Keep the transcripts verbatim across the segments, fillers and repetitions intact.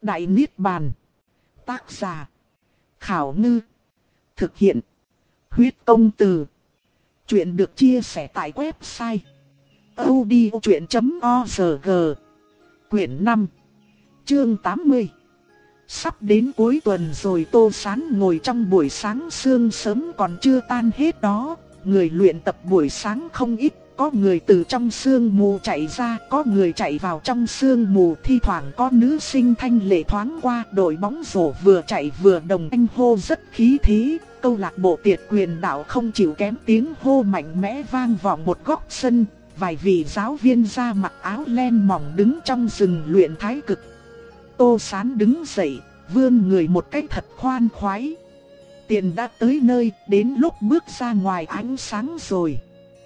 Đại Niết Bàn. Tác giả: Khảo Ngư. Thực hiện: Huyết Công Từ. Chuyện được chia sẻ tại website audiochuyện chấm org. Quyển năm, chương tám mươi. Sắp đến cuối tuần rồi. Tô Sán ngồi trong buổi sáng sương sớm còn chưa tan hết đó. Người luyện tập buổi sáng không ít. Có người từ trong sương mù chạy ra, có người chạy vào trong sương mù. Thi thoảng có nữ sinh thanh lệ thoáng qua. Đội bóng rổ vừa chạy vừa đồng anh hô rất khí thế. Câu lạc bộ Tiệt Quyền Đạo không chịu kém, tiếng hô mạnh mẽ vang vọng một góc sân. Vài vị giáo viên da mặc áo len mỏng đứng trong rừng luyện thái cực. Tô Sán đứng dậy, vươn người một cách thật khoan khoái. Tiền đã tới nơi, đến lúc bước ra ngoài ánh sáng rồi.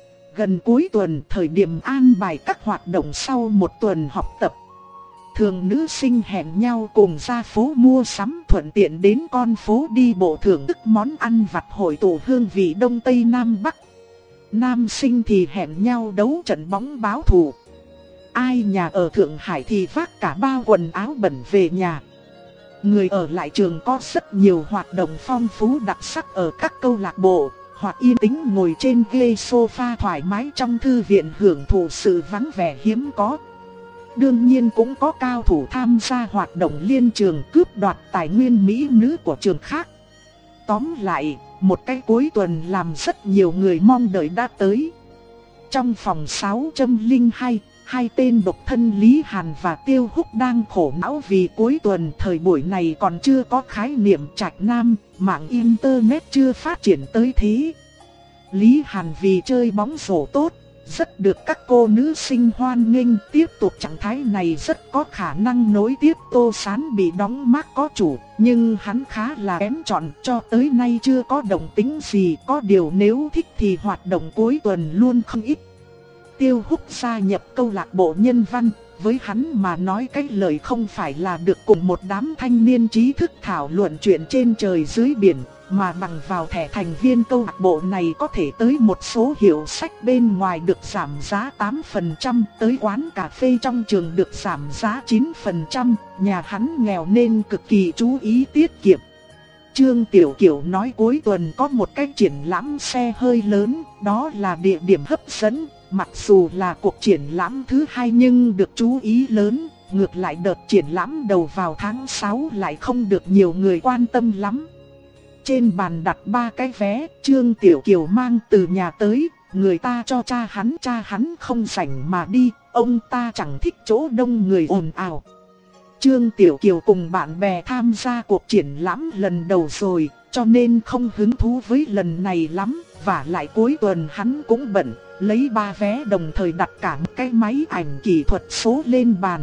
Gần cuối tuần, thời điểm an bài các hoạt động sau một tuần học tập. Thường nữ sinh hẹn nhau cùng ra phố mua sắm, thuận tiện đến con phố đi bộ thưởng thức món ăn vặt hội tụ hương vị Đông Tây Nam Bắc. Nam sinh thì hẹn nhau đấu trận bóng báo thù. Ai nhà ở Thượng Hải thì vác cả bao quần áo bẩn về nhà. Người ở lại trường có rất nhiều hoạt động phong phú đặc sắc ở các câu lạc bộ, hoặc yên tĩnh ngồi trên ghế sofa thoải mái trong thư viện hưởng thụ sự vắng vẻ hiếm có. Đương nhiên cũng có cao thủ tham gia hoạt động liên trường cướp đoạt tài nguyên mỹ nữ của trường khác. Tóm lại, một cái cuối tuần làm rất nhiều người mong đợi đã tới. Trong phòng sáu không hai, hai tên độc thân Lý Hàn và Tiêu Húc đang khổ não vì cuối tuần thời buổi này còn chưa có khái niệm trạch nam, mạng internet chưa phát triển tới thế. Lý Hàn vì chơi bóng rổ tốt, rất được các cô nữ sinh hoan nghênh, tiếp tục trạng thái này rất có khả năng nối tiếp. Tô Sán bị đóng mác có chủ, nhưng hắn khá là kén chọn, cho tới nay chưa có động tĩnh gì. Có điều nếu thích thì hoạt động cuối tuần luôn không ít. Tiêu Húc gia nhập câu lạc bộ nhân văn, với hắn mà nói cái lời không phải là được cùng một đám thanh niên trí thức thảo luận chuyện trên trời dưới biển, mà bằng vào thẻ thành viên câu lạc bộ này có thể tới một số hiệu sách bên ngoài được giảm giá tám phần trăm, tới quán cà phê trong trường được giảm giá chín phần trăm, nhà hắn nghèo nên cực kỳ chú ý tiết kiệm. Trương Tiểu Kiều nói cuối tuần có một cái triển lãm xe hơi lớn, đó là địa điểm hấp dẫn. Mặc dù là cuộc triển lãm thứ hai nhưng được chú ý lớn, ngược lại đợt triển lãm đầu vào tháng sáu lại không được nhiều người quan tâm lắm. Trên bàn đặt ba cái vé, Trương Tiểu Kiều mang từ nhà tới, người ta cho cha hắn, cha hắn không rảnh mà đi, ông ta chẳng thích chỗ đông người ồn ào. Trương Tiểu Kiều cùng bạn bè tham gia cuộc triển lãm lần đầu rồi, cho nên không hứng thú với lần này lắm, và lại cuối tuần hắn cũng bận, lấy ba vé đồng thời đặt cả một cái máy ảnh kỹ thuật số lên bàn.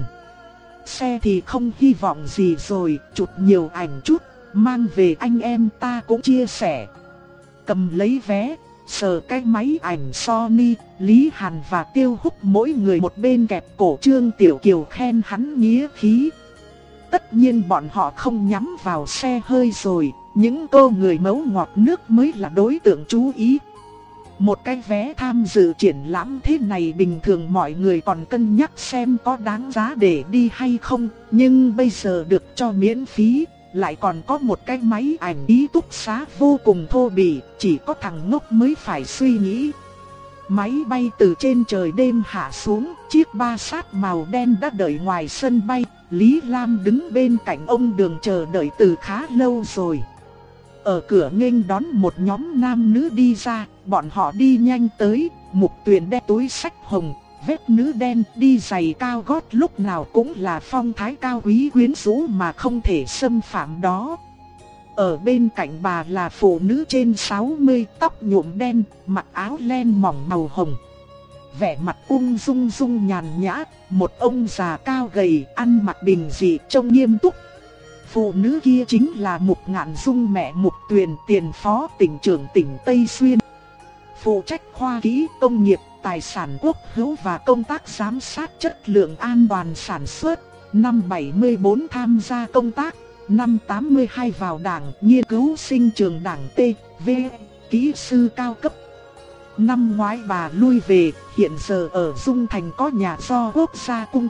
Xe thì không hy vọng gì rồi, chụp nhiều ảnh chút, mang về anh em ta cũng chia sẻ. Cầm lấy vé, sờ cái máy ảnh Sony, Lý Hàn và Tiêu Húc mỗi người một bên kẹp cổ Trương Tiểu Kiều khen hắn nghĩa khí. Tất nhiên bọn họ không nhắm vào xe hơi rồi, những cô người mấu ngọt nước mới là đối tượng chú ý. Một cái vé tham dự triển lãm thế này bình thường mọi người còn cân nhắc xem có đáng giá để đi hay không, nhưng bây giờ được cho miễn phí, lại còn có một cái máy ảnh ký túc xá vô cùng thô bỉ, chỉ có thằng ngốc mới phải suy nghĩ. Máy bay từ trên trời đêm hạ xuống, chiếc ba sát màu đen đã đợi ngoài sân bay, Lý Lam đứng bên cạnh ông Đường chờ đợi từ khá lâu rồi. Ở cửa nghênh đón một nhóm nam nữ đi ra, bọn họ đi nhanh tới, Mục Tuyền đeo túi xách hồng, vết nữ đen, đi giày cao gót lúc nào cũng là phong thái cao quý quyến rũ mà không thể xâm phạm đó. Ở bên cạnh bà là phụ nữ trên sáu mươi, tóc nhuộm đen, mặc áo len mỏng màu hồng. Vẻ mặt ung dung dung nhàn nhã, một ông già cao gầy, ăn mặc bình dị trông nghiêm túc. Phụ nữ kia chính là Mục Ngạn Dung, mẹ Mục Tuyền, tiền phó tỉnh trưởng tỉnh Tây Xuyên. Phụ trách khoa kỹ công nghiệp, tài sản quốc hữu và công tác giám sát chất lượng an toàn sản xuất. Năm bảy mươi tư tham gia công tác, năm tám mươi hai vào đảng, nghiên cứu sinh trường đảng T, V, kỹ sư cao cấp. Năm ngoái bà lui về, hiện giờ ở Dung Thành có nhà do quốc gia cung cấp,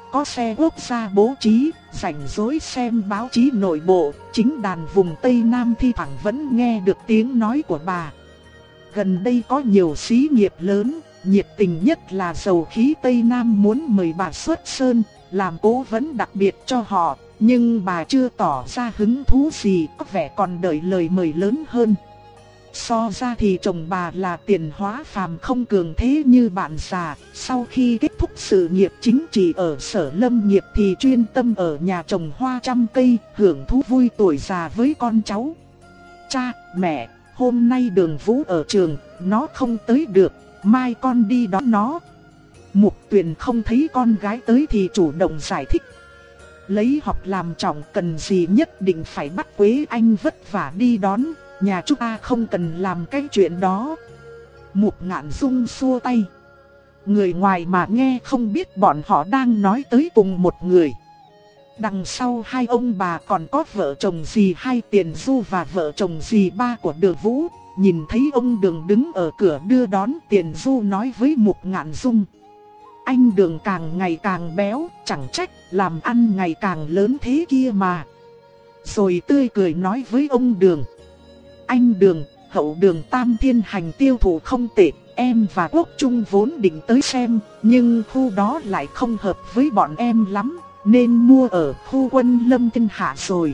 có xe quốc gia bố trí, rảnh rỗi xem báo chí nội bộ, chính đàn vùng Tây Nam thi thoảng vẫn nghe được tiếng nói của bà. Gần đây có nhiều xí nghiệp lớn, nhiệt tình nhất là dầu khí Tây Nam muốn mời bà xuất sơn, làm cố vấn đặc biệt cho họ, nhưng bà chưa tỏ ra hứng thú gì, có vẻ còn đợi lời mời lớn hơn. So ra thì chồng bà là Tiền Hóa Phàm không cường thế như bạn già, sau khi kết thúc sự nghiệp chính trị ở Sở Lâm nghiệp thì chuyên tâm ở nhà trồng hoa trăm cây, hưởng thú vui tuổi già với con cháu. Cha, mẹ, hôm nay Đường Vũ ở trường, nó không tới được, mai con đi đón nó. Mục Tuyền không thấy con gái tới thì chủ động giải thích. Lấy học làm trọng, cần gì nhất định phải bắt Quế Anh vất vả đi đón, nhà chúng ta không cần làm cái chuyện đó. Mục Ngạn Dung xua tay. Người ngoài mà nghe không biết bọn họ đang nói tới cùng một người. Đằng sau hai ông bà còn có vợ chồng dì hai Tiền Du và vợ chồng dì ba của Đường Vũ. Nhìn thấy ông Đường đứng ở cửa đưa đón, Tiền Du nói với Mục Ngạn Dung. Anh Đường càng ngày càng béo, chẳng trách, làm ăn ngày càng lớn thế kia mà. Rồi tươi cười nói với ông Đường. Anh Đường, hậu đường Tam Thiên Hành tiêu thụ không tệ, em và Quốc Trung vốn định tới xem, nhưng khu đó lại không hợp với bọn em lắm, nên mua ở khu Quân Lâm Thiên Hạ rồi.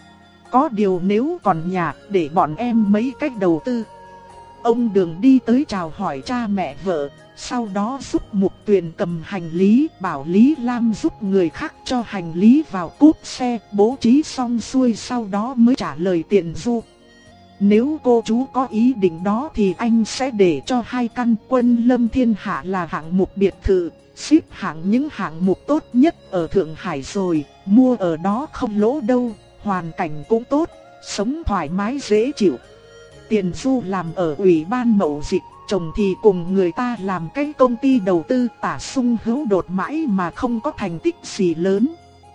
Có điều nếu còn nhà, để bọn em mấy cách đầu tư. Ông Đường đi tới chào hỏi cha mẹ vợ, sau đó giúp Mục Tuyền cầm hành lý, bảo Lý Lam giúp người khác cho hành lý vào cốp xe, bố trí xong xuôi sau đó mới trả lời Tiền Du. Nếu cô chú có ý định đó thì anh sẽ để cho hai căn Quân Lâm Thiên Hạ là hạng mục biệt thự, xếp hạng những hạng mục tốt nhất ở Thượng Hải rồi, mua ở đó không lỗ đâu, hoàn cảnh cũng tốt, sống thoải mái dễ chịu. Tiền Du làm ở Ủy ban Mậu Dịch, chồng thì cùng người ta làm cái công ty đầu tư tả sung hữu đột mãi mà không có thành tích gì lớn.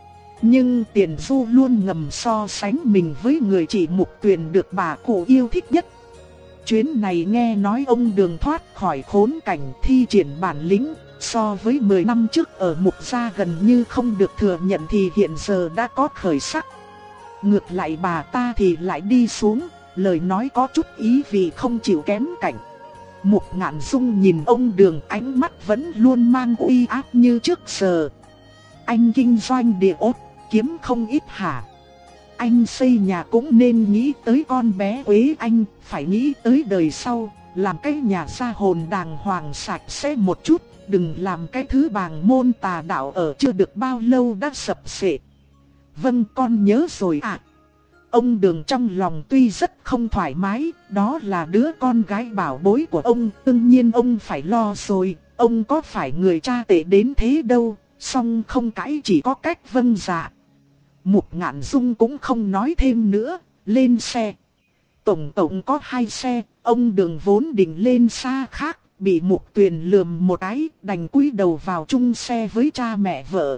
Nhưng Tiền Du luôn ngầm so sánh mình với người chị Mục Tuyền được bà cụ yêu thích nhất. Chuyến này nghe nói ông Đường thoát khỏi khốn cảnh thi triển bản lĩnh, so với mười năm trước ở Mục gia gần như không được thừa nhận thì hiện giờ đã có khởi sắc. Ngược lại bà ta thì lại đi xuống, lời nói có chút ý vì không chịu kém cạnh. Mục Ngạn Dung nhìn ông Đường, ánh mắt vẫn luôn mang uy áp như trước giờ. Anh kinh doanh địa ốt, kiếm không ít hả? Anh xây nhà cũng nên nghĩ tới con bé Quế Anh, phải nghĩ tới đời sau, làm cái nhà gia hồn đàng hoàng sạch sẽ một chút, đừng làm cái thứ bàng môn tà đạo ở chưa được bao lâu đã sập xệ. Vâng, con nhớ rồi ạ. Ông Đường trong lòng tuy rất không thoải mái, đó là đứa con gái bảo bối của ông, đương nhiên ông phải lo rồi, ông có phải người cha tệ đến thế đâu, song không cãi chỉ có cách vâng dạ. Mục Ngạn Dung cũng không nói thêm nữa, lên xe. Tổng tổng có hai xe, ông Đường vốn định lên xa khác, bị Mục Tuyền lườm một cái, đành cúi đầu vào chung xe với cha mẹ vợ.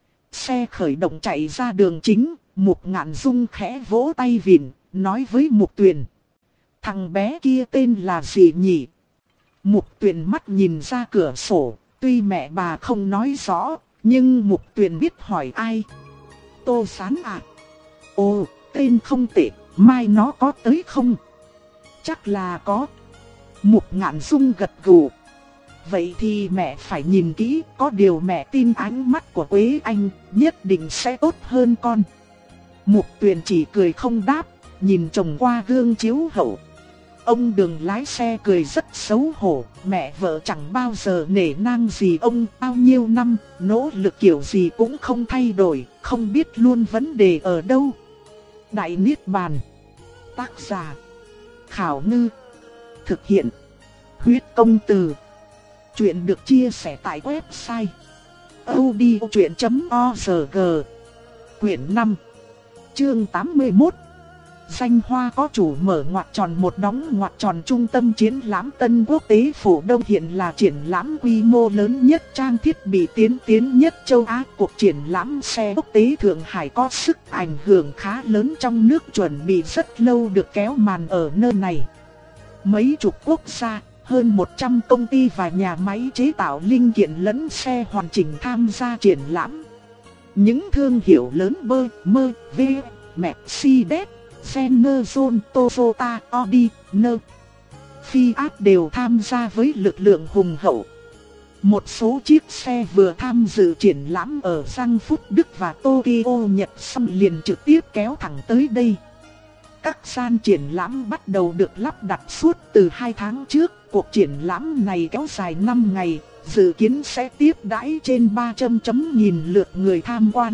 Xe khởi động chạy ra đường chính, Mục Ngạn Dung khẽ vỗ tay vịn, nói với Mục Tuyền. Thằng bé kia tên là gì nhỉ? Mục Tuyền mắt nhìn ra cửa sổ, tuy mẹ bà không nói rõ, nhưng Mục Tuyền biết hỏi ai. Tô Sán à? Ồ, tên không tệ, mai nó có tới không? Chắc là có. Mục Ngạn Dung gật gù. Vậy thì mẹ phải nhìn kỹ, có điều mẹ tin ánh mắt của Quế Anh nhất định sẽ tốt hơn con. Mục Tuyền chỉ cười không đáp, nhìn chồng qua gương chiếu hậu. Ông Đường lái xe cười rất xấu hổ, mẹ vợ chẳng bao giờ nể nang gì ông, bao nhiêu năm, nỗ lực kiểu gì cũng không thay đổi, không biết luôn vấn đề ở đâu. Đại Niết Bàn. Tác giả Khảo Ngư. Thực hiện Huyết Công Từ. Chuyện được chia sẻ tại website audiochuyện chấm org. Quyển năm, chương tám mươi mốt. Danh hoa có chủ mở ngoặc tròn một đóng ngoặc tròn. Trung tâm triển lãm Tân Quốc tế Phủ Đông hiện là triển lãm quy mô lớn nhất, trang thiết bị tiên tiến nhất châu Á. Cuộc triển lãm xe quốc tế Thượng Hải có sức ảnh hưởng khá lớn trong nước, chuẩn bị rất lâu được kéo màn ở nơi này. Mấy chục quốc gia, hơn một trăm công ty và nhà máy chế tạo linh kiện lẫn xe hoàn chỉnh tham gia triển lãm. Những thương hiệu lớn bơ, mơ, v, Mercedes, Renault, Toyota, Audi, N, Fiat đều tham gia với lực lượng hùng hậu. Một số chiếc xe vừa tham dự triển lãm ở Frankfurt Đức và Tokyo Nhật xong liền trực tiếp kéo thẳng tới đây. Các gian triển lãm bắt đầu được lắp đặt suốt từ hai tháng trước. Cuộc triển lãm này kéo dài năm ngày, dự kiến sẽ tiếp đãi trên ba trăm nghìn lượt người tham quan.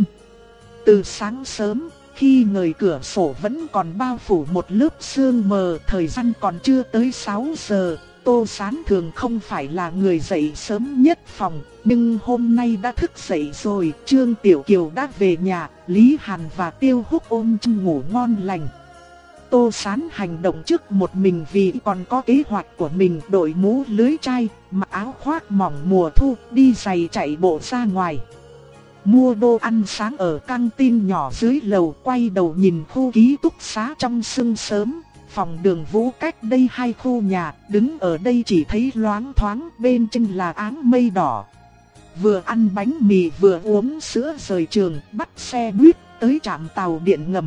Từ sáng sớm, khi người cửa sổ vẫn còn bao phủ một lớp sương mờ, thời gian còn chưa tới sáu giờ, Tô Sán thường không phải là người dậy sớm nhất phòng, nhưng hôm nay đã thức dậy rồi. Trương Tiểu Kiều đã về nhà, Lý Hàn và Tiêu Húc ôm chăn ngủ ngon lành. Tô Sán hành động trước một mình vì còn có kế hoạch của mình, đội mũ lưới chai, mặc áo khoác mỏng mùa thu, đi giày chạy bộ ra ngoài. Mua đồ ăn sáng ở căng tin nhỏ dưới lầu, quay đầu nhìn khu ký túc xá trong sương sớm. Phòng Đường Vũ cách đây hai khu nhà, đứng ở đây chỉ thấy loáng thoáng, bên trên là áng mây đỏ. Vừa ăn bánh mì vừa uống sữa rời trường, bắt xe buýt tới trạm tàu điện ngầm.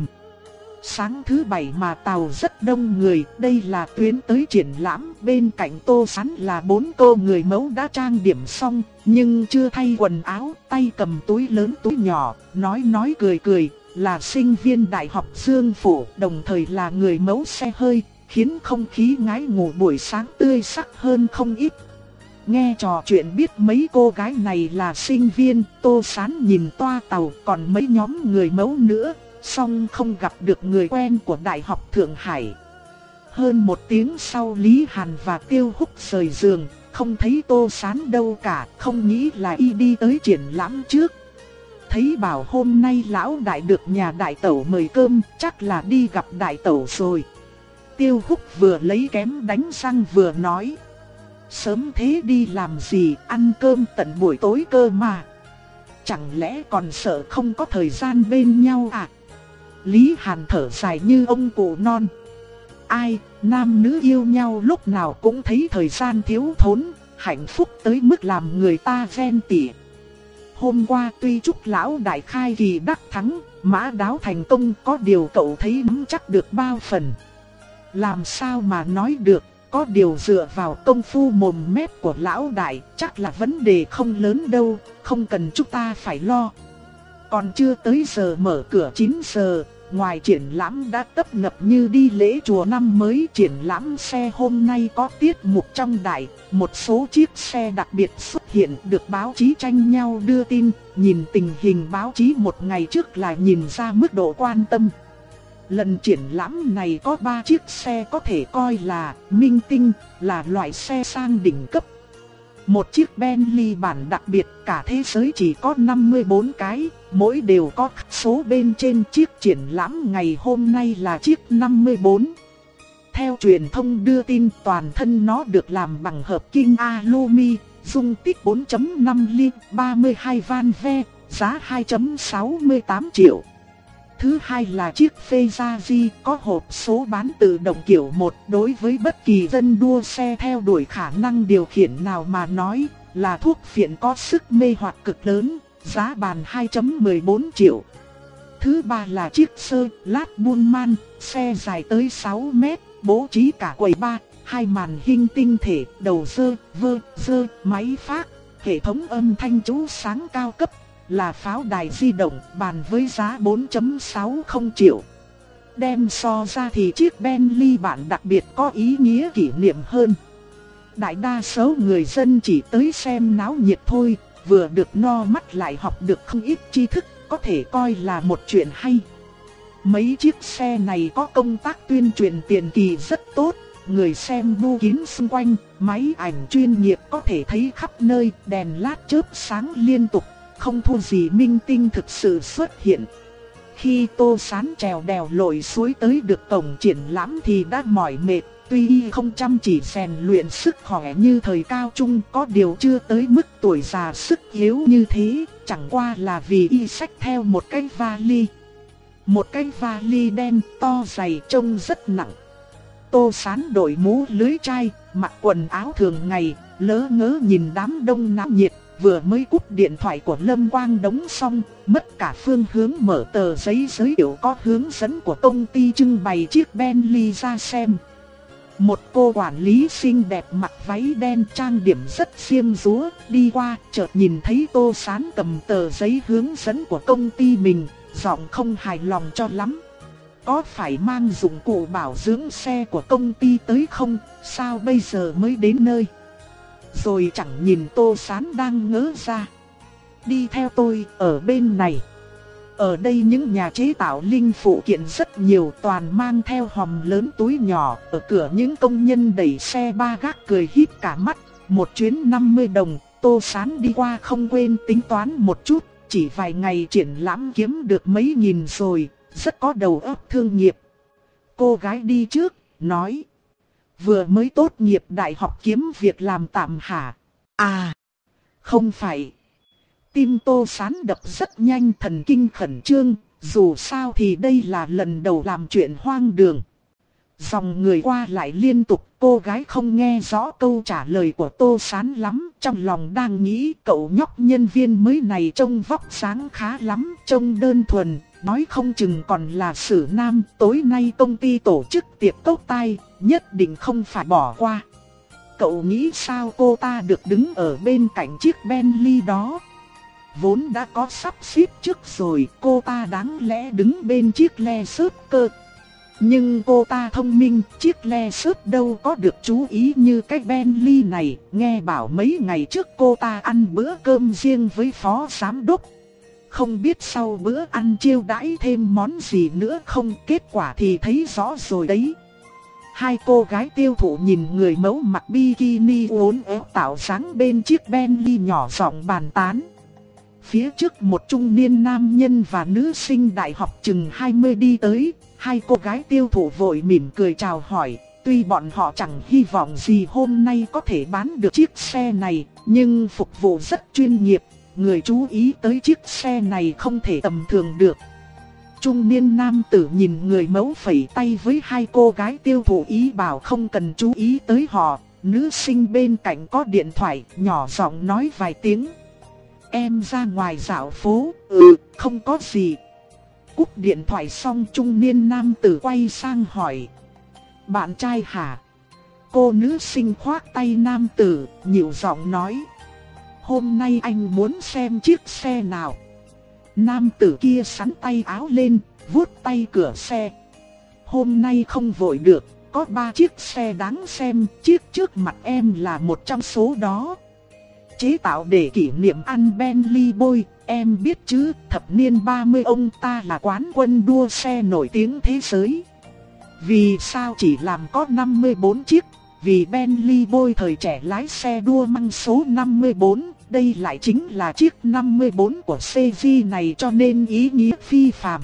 Sáng thứ bảy mà tàu rất đông người, đây là tuyến tới triển lãm. Bên cạnh Tô Sán là bốn cô người mẫu đã trang điểm xong, nhưng chưa thay quần áo, tay cầm túi lớn túi nhỏ, nói nói cười cười, là sinh viên Đại học Dương Phủ, đồng thời là người mẫu xe hơi, khiến không khí ngái ngủ buổi sáng tươi sắc hơn không ít. Nghe trò chuyện biết mấy cô gái này là sinh viên, Tô Sán nhìn toa tàu còn mấy nhóm người mẫu nữa, song không gặp được người quen của Đại học Thượng Hải. Hơn một tiếng sau, Lý Hàn và Tiêu Húc rời giường, không thấy Tô Sán đâu cả, không nghĩ là y đi tới triển lãm trước. Thấy bảo hôm nay lão đại được nhà đại tẩu mời cơm, chắc là đi gặp đại tẩu rồi. Tiêu Húc vừa lấy kém đánh răng vừa nói: sớm thế đi làm gì, ăn cơm tận buổi tối cơ mà. Chẳng lẽ còn sợ không có thời gian bên nhau à? Lý Hàn thở dài như ông cụ non. Ai, nam nữ yêu nhau lúc nào cũng thấy thời gian thiếu thốn, hạnh phúc tới mức làm người ta ghen tị. Hôm qua tuy chúc lão đại khai kỳ đắc thắng, mã đáo thành công, có điều cậu thấy nắm chắc được bao phần. Làm sao mà nói được, có điều dựa vào công phu mồm mép của lão đại, chắc là vấn đề không lớn đâu, không cần chúng ta phải lo. Còn chưa tới giờ mở cửa chín giờ, ngoài triển lãm đã tấp nập như đi lễ chùa năm mới. Triển lãm xe hôm nay có tiết mục trong đại, một số chiếc xe đặc biệt xuất hiện được báo chí tranh nhau đưa tin. Nhìn tình hình báo chí một ngày trước là nhìn ra mức độ quan tâm. Lần triển lãm này có ba chiếc xe có thể coi là minh tinh, là loại xe sang đỉnh cấp. Một chiếc Bentley bản đặc biệt, cả thế giới chỉ có năm mươi bốn cái, mỗi đều có số bên trên. Chiếc triển lãm ngày hôm nay là chiếc năm mươi bốn. Theo truyền thông đưa tin, toàn thân nó được làm bằng hợp kim alumi, dung tích bốn phẩy năm ly, ba mươi hai van ve, giá hai phẩy sáu mươi tám triệu. Thứ hai là chiếc Ferrari có hộp số bán tự động kiểu một, đối với bất kỳ dân đua xe theo đuổi khả năng điều khiển nào mà nói, là thuốc phiện có sức mê hoặc cực lớn, giá bàn hai phẩy mười bốn triệu. Thứ ba là chiếc Seat Pullman, xe dài tới sáu mét, bố trí cả quầy bar, hai màn hình tinh thể, đầu dơ, vơ, dơ, máy phát, hệ thống âm thanh chú sáng cao cấp, là pháo đài di động, bàn với giá bốn phẩy sáu mươi triệu. Đem so ra thì chiếc Bentley bản đặc biệt có ý nghĩa kỷ niệm hơn. Đại đa số người dân chỉ tới xem náo nhiệt thôi, vừa được no mắt lại học được không ít tri thức, có thể coi là một chuyện hay. Mấy chiếc xe này có công tác tuyên truyền tiền kỳ rất tốt, người xem bu kín xung quanh, máy ảnh chuyên nghiệp có thể thấy khắp nơi, đèn lát chớp sáng liên tục, không thua gì minh tinh thực sự xuất hiện. Khi Tô Sán trèo đèo lội suối tới được cổng triển lãm thì đã mỏi mệt, tuy không chăm chỉ rèn luyện sức khỏe như thời cao trung, có điều chưa tới mức tuổi già sức yếu như thế, chẳng qua là vì y xách theo một cái vali. Một cái vali đen to dày trông rất nặng. Tô Sán đội mũ lưới chai, mặc quần áo thường ngày, lớ ngớ nhìn đám đông náo nhiệt, vừa mới cúp điện thoại của Lâm Quang Đống xong, mất cả phương hướng mở tờ giấy giới thiệu có hướng dẫn của công ty trưng bày chiếc Bentley ra xem. Một cô quản lý xinh đẹp mặc váy đen trang điểm rất xiêm dúa, đi qua, chợt nhìn thấy Tô Sán cầm tờ giấy hướng dẫn của công ty mình, giọng không hài lòng cho lắm. Có phải mang dụng cụ bảo dưỡng xe của công ty tới không, sao bây giờ mới đến nơi? Rồi chẳng nhìn Tô Sán đang ngớ ra. Đi theo tôi, ở bên này. Ở đây những nhà chế tạo linh phụ kiện rất nhiều, toàn mang theo hòm lớn túi nhỏ. Ở cửa những công nhân đẩy xe ba gác cười híp cả mắt. Một chuyến năm mươi đồng, Tô Sán đi qua không quên tính toán một chút. Chỉ vài ngày triển lãm kiếm được mấy nghìn rồi, rất có đầu óc thương nghiệp. Cô gái đi trước, nói. Vừa mới tốt nghiệp đại học kiếm việc làm tạm hả? À, không phải. Tim Tô Sán đập rất nhanh, thần kinh khẩn trương, dù sao thì đây là lần đầu làm chuyện hoang đường. Dòng người qua lại liên tục, cô gái không nghe rõ câu trả lời của Tô Sán lắm, trong lòng đang nghĩ cậu nhóc nhân viên mới này trông vóc dáng khá lắm, trông đơn thuần, nói không chừng còn là sử nam, tối nay công ty tổ chức tiệc cốc tai, nhất định không phải bỏ qua. Cậu nghĩ sao cô ta được đứng ở bên cạnh chiếc Bentley đó? Vốn đã có sắp xếp trước rồi, cô ta đáng lẽ đứng bên chiếc Lexus cơ. Nhưng cô ta thông minh, chiếc Lexus đâu có được chú ý như cái Bentley này. Nghe bảo mấy ngày trước cô ta ăn bữa cơm riêng với phó giám đốc. Không biết sau bữa ăn chiêu đãi thêm món gì nữa không, kết quả thì thấy rõ rồi đấy. Hai cô gái tiêu thụ nhìn người mẫu mặc bikini uốn éo tạo dáng bên chiếc Bentley nhỏ giọng bàn tán. Phía trước một trung niên nam nhân và nữ sinh đại học chừng hai mươi đi tới, hai cô gái tiêu thụ vội mỉm cười chào hỏi. Tuy bọn họ chẳng hy vọng gì hôm nay có thể bán được chiếc xe này, nhưng phục vụ rất chuyên nghiệp, người chú ý tới chiếc xe này không thể tầm thường được. Trung niên nam tử nhìn người mẫu phẩy tay với hai cô gái tiêu thụ ý bảo không cần chú ý tới họ. Nữ sinh bên cạnh có điện thoại, nhỏ giọng nói vài tiếng. Em ra ngoài dạo phố, ừ, không có gì. Cúp điện thoại xong trung niên nam tử quay sang hỏi. Bạn trai hả? Cô nữ sinh khoác tay nam tử, nhịu giọng nói. Hôm nay anh muốn xem chiếc xe nào? Nam tử kia xắn tay áo lên, vuốt tay cửa xe. Hôm nay không vội được, có ba chiếc xe đáng xem, chiếc trước mặt em là một trong số đó. Chế tạo để kỷ niệm ăn Bentley Boy, em biết chứ, thập niên ba mươi ông ta là quán quân đua xe nổi tiếng thế giới. Vì sao chỉ làm có năm mươi bốn chiếc? Vì Bentley Boy thời trẻ lái xe đua mang số năm mươi bốn, đây lại chính là chiếc năm mươi bốn của xê giê này cho nên ý nghĩa phi phàm.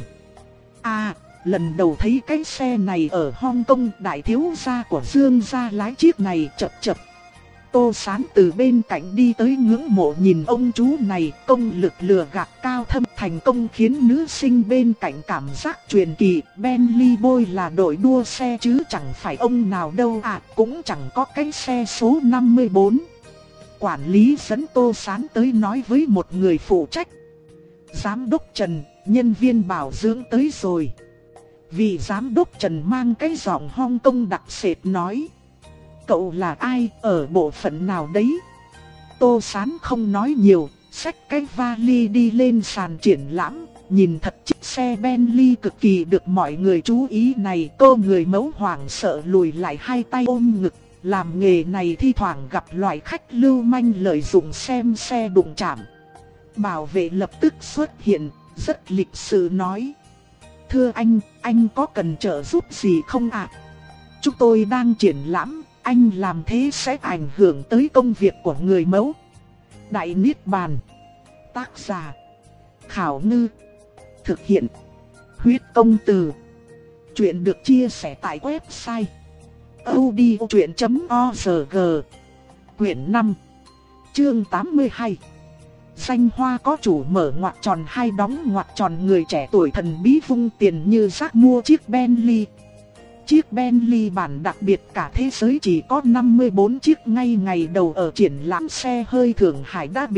À, lần đầu thấy cái xe này ở Hong Kong, đại thiếu gia của Dương gia lái chiếc này chập chập. Tô Sán từ bên cạnh đi tới ngưỡng mộ nhìn ông chú này, công lực lừa gạt cao thâm thành công khiến nữ sinh bên cạnh cảm giác truyền kỳ. Bentley Boy là đội đua xe chứ chẳng phải ông nào đâu à, cũng chẳng có cái xe số năm mươi bốn. Quản lý dẫn Tô Sán tới nói với một người phụ trách. Giám đốc Trần, nhân viên bảo dưỡng tới rồi. Vị giám đốc Trần mang cái giọng Hong Kong đặc sệt nói. Cậu là ai, ở bộ phận nào đấy? Tô Sán không nói nhiều, xách cái vali đi lên sàn triển lãm. Nhìn thật chiếc xe Bentley cực kỳ được mọi người chú ý này. Cô người mẫu hoảng sợ lùi lại hai tay ôm ngực. Làm nghề này thi thoảng gặp loại khách lưu manh lợi dụng xem xe đụng chạm. Bảo vệ lập tức xuất hiện, rất lịch sự nói. Thưa anh, anh có cần trợ giúp gì không ạ? Chúng tôi đang triển lãm, anh làm thế sẽ ảnh hưởng tới công việc của người mẫu. Đại Niết Bàn. Tác giả Khảo Ngư. Thực hiện Huyết Công Từ. Chuyện được chia sẻ tại website audiochuyện chấm org. Quyển năm, chương tám mươi hai. Danh hoa có chủ mở ngoặc tròn hai đóng ngoặc tròn. Người trẻ tuổi thần bí vung tiền như rác mua chiếc Bentley. Chiếc Bentley bản đặc biệt cả thế giới chỉ có năm mươi bốn chiếc. Ngay ngày đầu ở triển lãm xe hơi Thượng Hải đã bị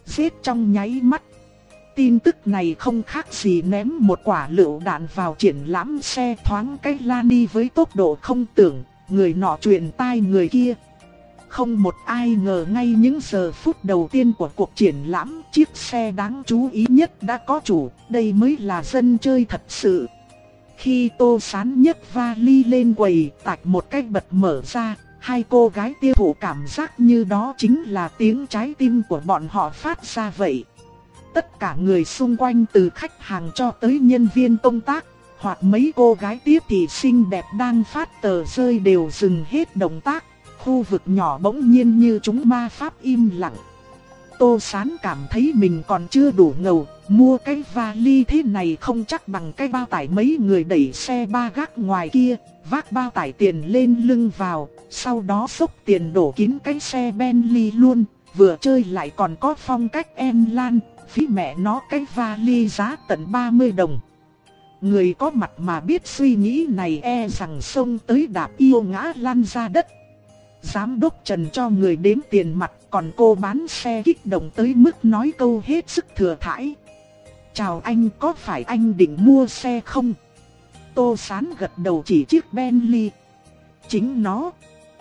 giết trong nháy mắt. Tin tức này không khác gì ném một quả lựu đạn vào triển lãm xe, thoáng cái lan đi với tốc độ không tưởng, người nọ truyền tai người kia. Không một ai ngờ ngay những giờ phút đầu tiên của cuộc triển lãm, chiếc xe đáng chú ý nhất đã có chủ, đây mới là dân chơi thật sự. Khi Tô Sán nhấc vali lên quầy, tạch một cái bật mở ra, hai cô gái tiêu thụ cảm giác như đó chính là tiếng trái tim của bọn họ phát ra vậy. Tất cả người xung quanh từ khách hàng cho tới nhân viên công tác, hoặc mấy cô gái tiếp thị xinh đẹp đang phát tờ rơi đều dừng hết động tác. Khu vực nhỏ bỗng nhiên như chúng ma pháp im lặng. Tô Sán cảm thấy mình còn chưa đủ ngầu, mua cái vali thế này không chắc bằng cái bao tải mấy người đẩy xe ba gác ngoài kia, vác bao tải tiền lên lưng vào, sau đó xốc tiền đổ kín cái xe Bentley luôn, vừa chơi lại còn có phong cách em Lan, phí mẹ nó cái vali giá tận ba mươi đồng. Người có mặt mà biết suy nghĩ này e rằng xông tới đạp yêu ngã lăn ra đất. Giám đốc Trần cho người đếm tiền mặt, còn cô bán xe kích động tới mức nói câu hết sức thừa thãi. Chào anh, có phải anh định mua xe không? Tô Sán gật đầu chỉ chiếc Bentley. Chính nó.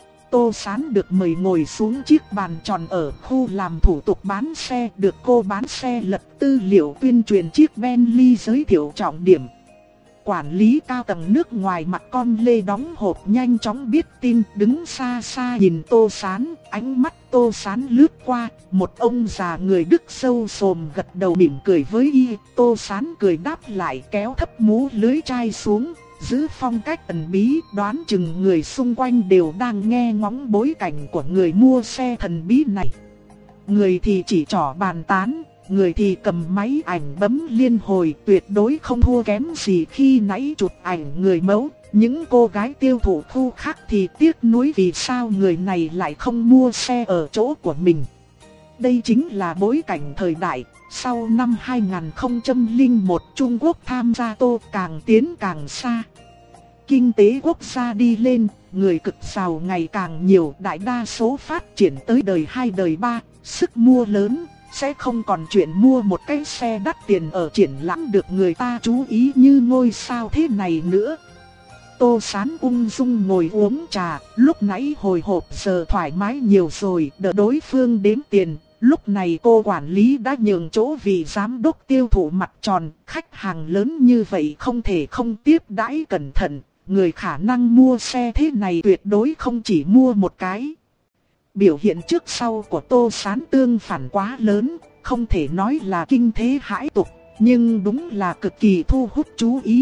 Tô Sán được mời ngồi xuống chiếc bàn tròn ở khu làm thủ tục bán xe, được cô bán xe lật tư liệu tuyên truyền chiếc Bentley giới thiệu trọng điểm. Quản lý cao tầng nước ngoài mặt con lê đóng hộp nhanh chóng biết tin, đứng xa xa nhìn Tô Sán, ánh mắt Tô Sán lướt qua, một ông già người Đức sâu sồm gật đầu mỉm cười với y, Tô Sán cười đáp lại kéo thấp mũ lưới chai xuống, giữ phong cách ẩn bí, đoán chừng người xung quanh đều đang nghe ngóng bối cảnh của người mua xe thần bí này. Người thì chỉ trỏ bàn tán, người thì cầm máy ảnh bấm liên hồi, tuyệt đối không thua kém gì khi nãy chụp ảnh người mẫu. Những cô gái tiêu thụ khu khác thì tiếc nuối vì sao người này lại không mua xe ở chỗ của mình. Đây chính là bối cảnh thời đại. Sau năm hai nghìn không trăm lẻ một, Trung Quốc tham gia tô càng tiến càng xa. Kinh tế quốc gia đi lên, người cực giàu ngày càng nhiều, đại đa số phát triển tới đời hai đời ba, sức mua lớn. Sẽ không còn chuyện mua một cái xe đắt tiền ở triển lãm được người ta chú ý như ngôi sao thế này nữa. Tô Sán ung dung ngồi uống trà, lúc nãy hồi hộp giờ thoải mái nhiều rồi, đợi đối phương đếm tiền. Lúc này cô quản lý đã nhường chỗ vì giám đốc tiêu thụ mặt tròn, khách hàng lớn như vậy không thể không tiếp đãi cẩn thận. Người khả năng mua xe thế này tuyệt đối không chỉ mua một cái. Biểu hiện trước sau của Tô Sán tương phản quá lớn, không thể nói là kinh thế hãi tục, nhưng đúng là cực kỳ thu hút chú ý.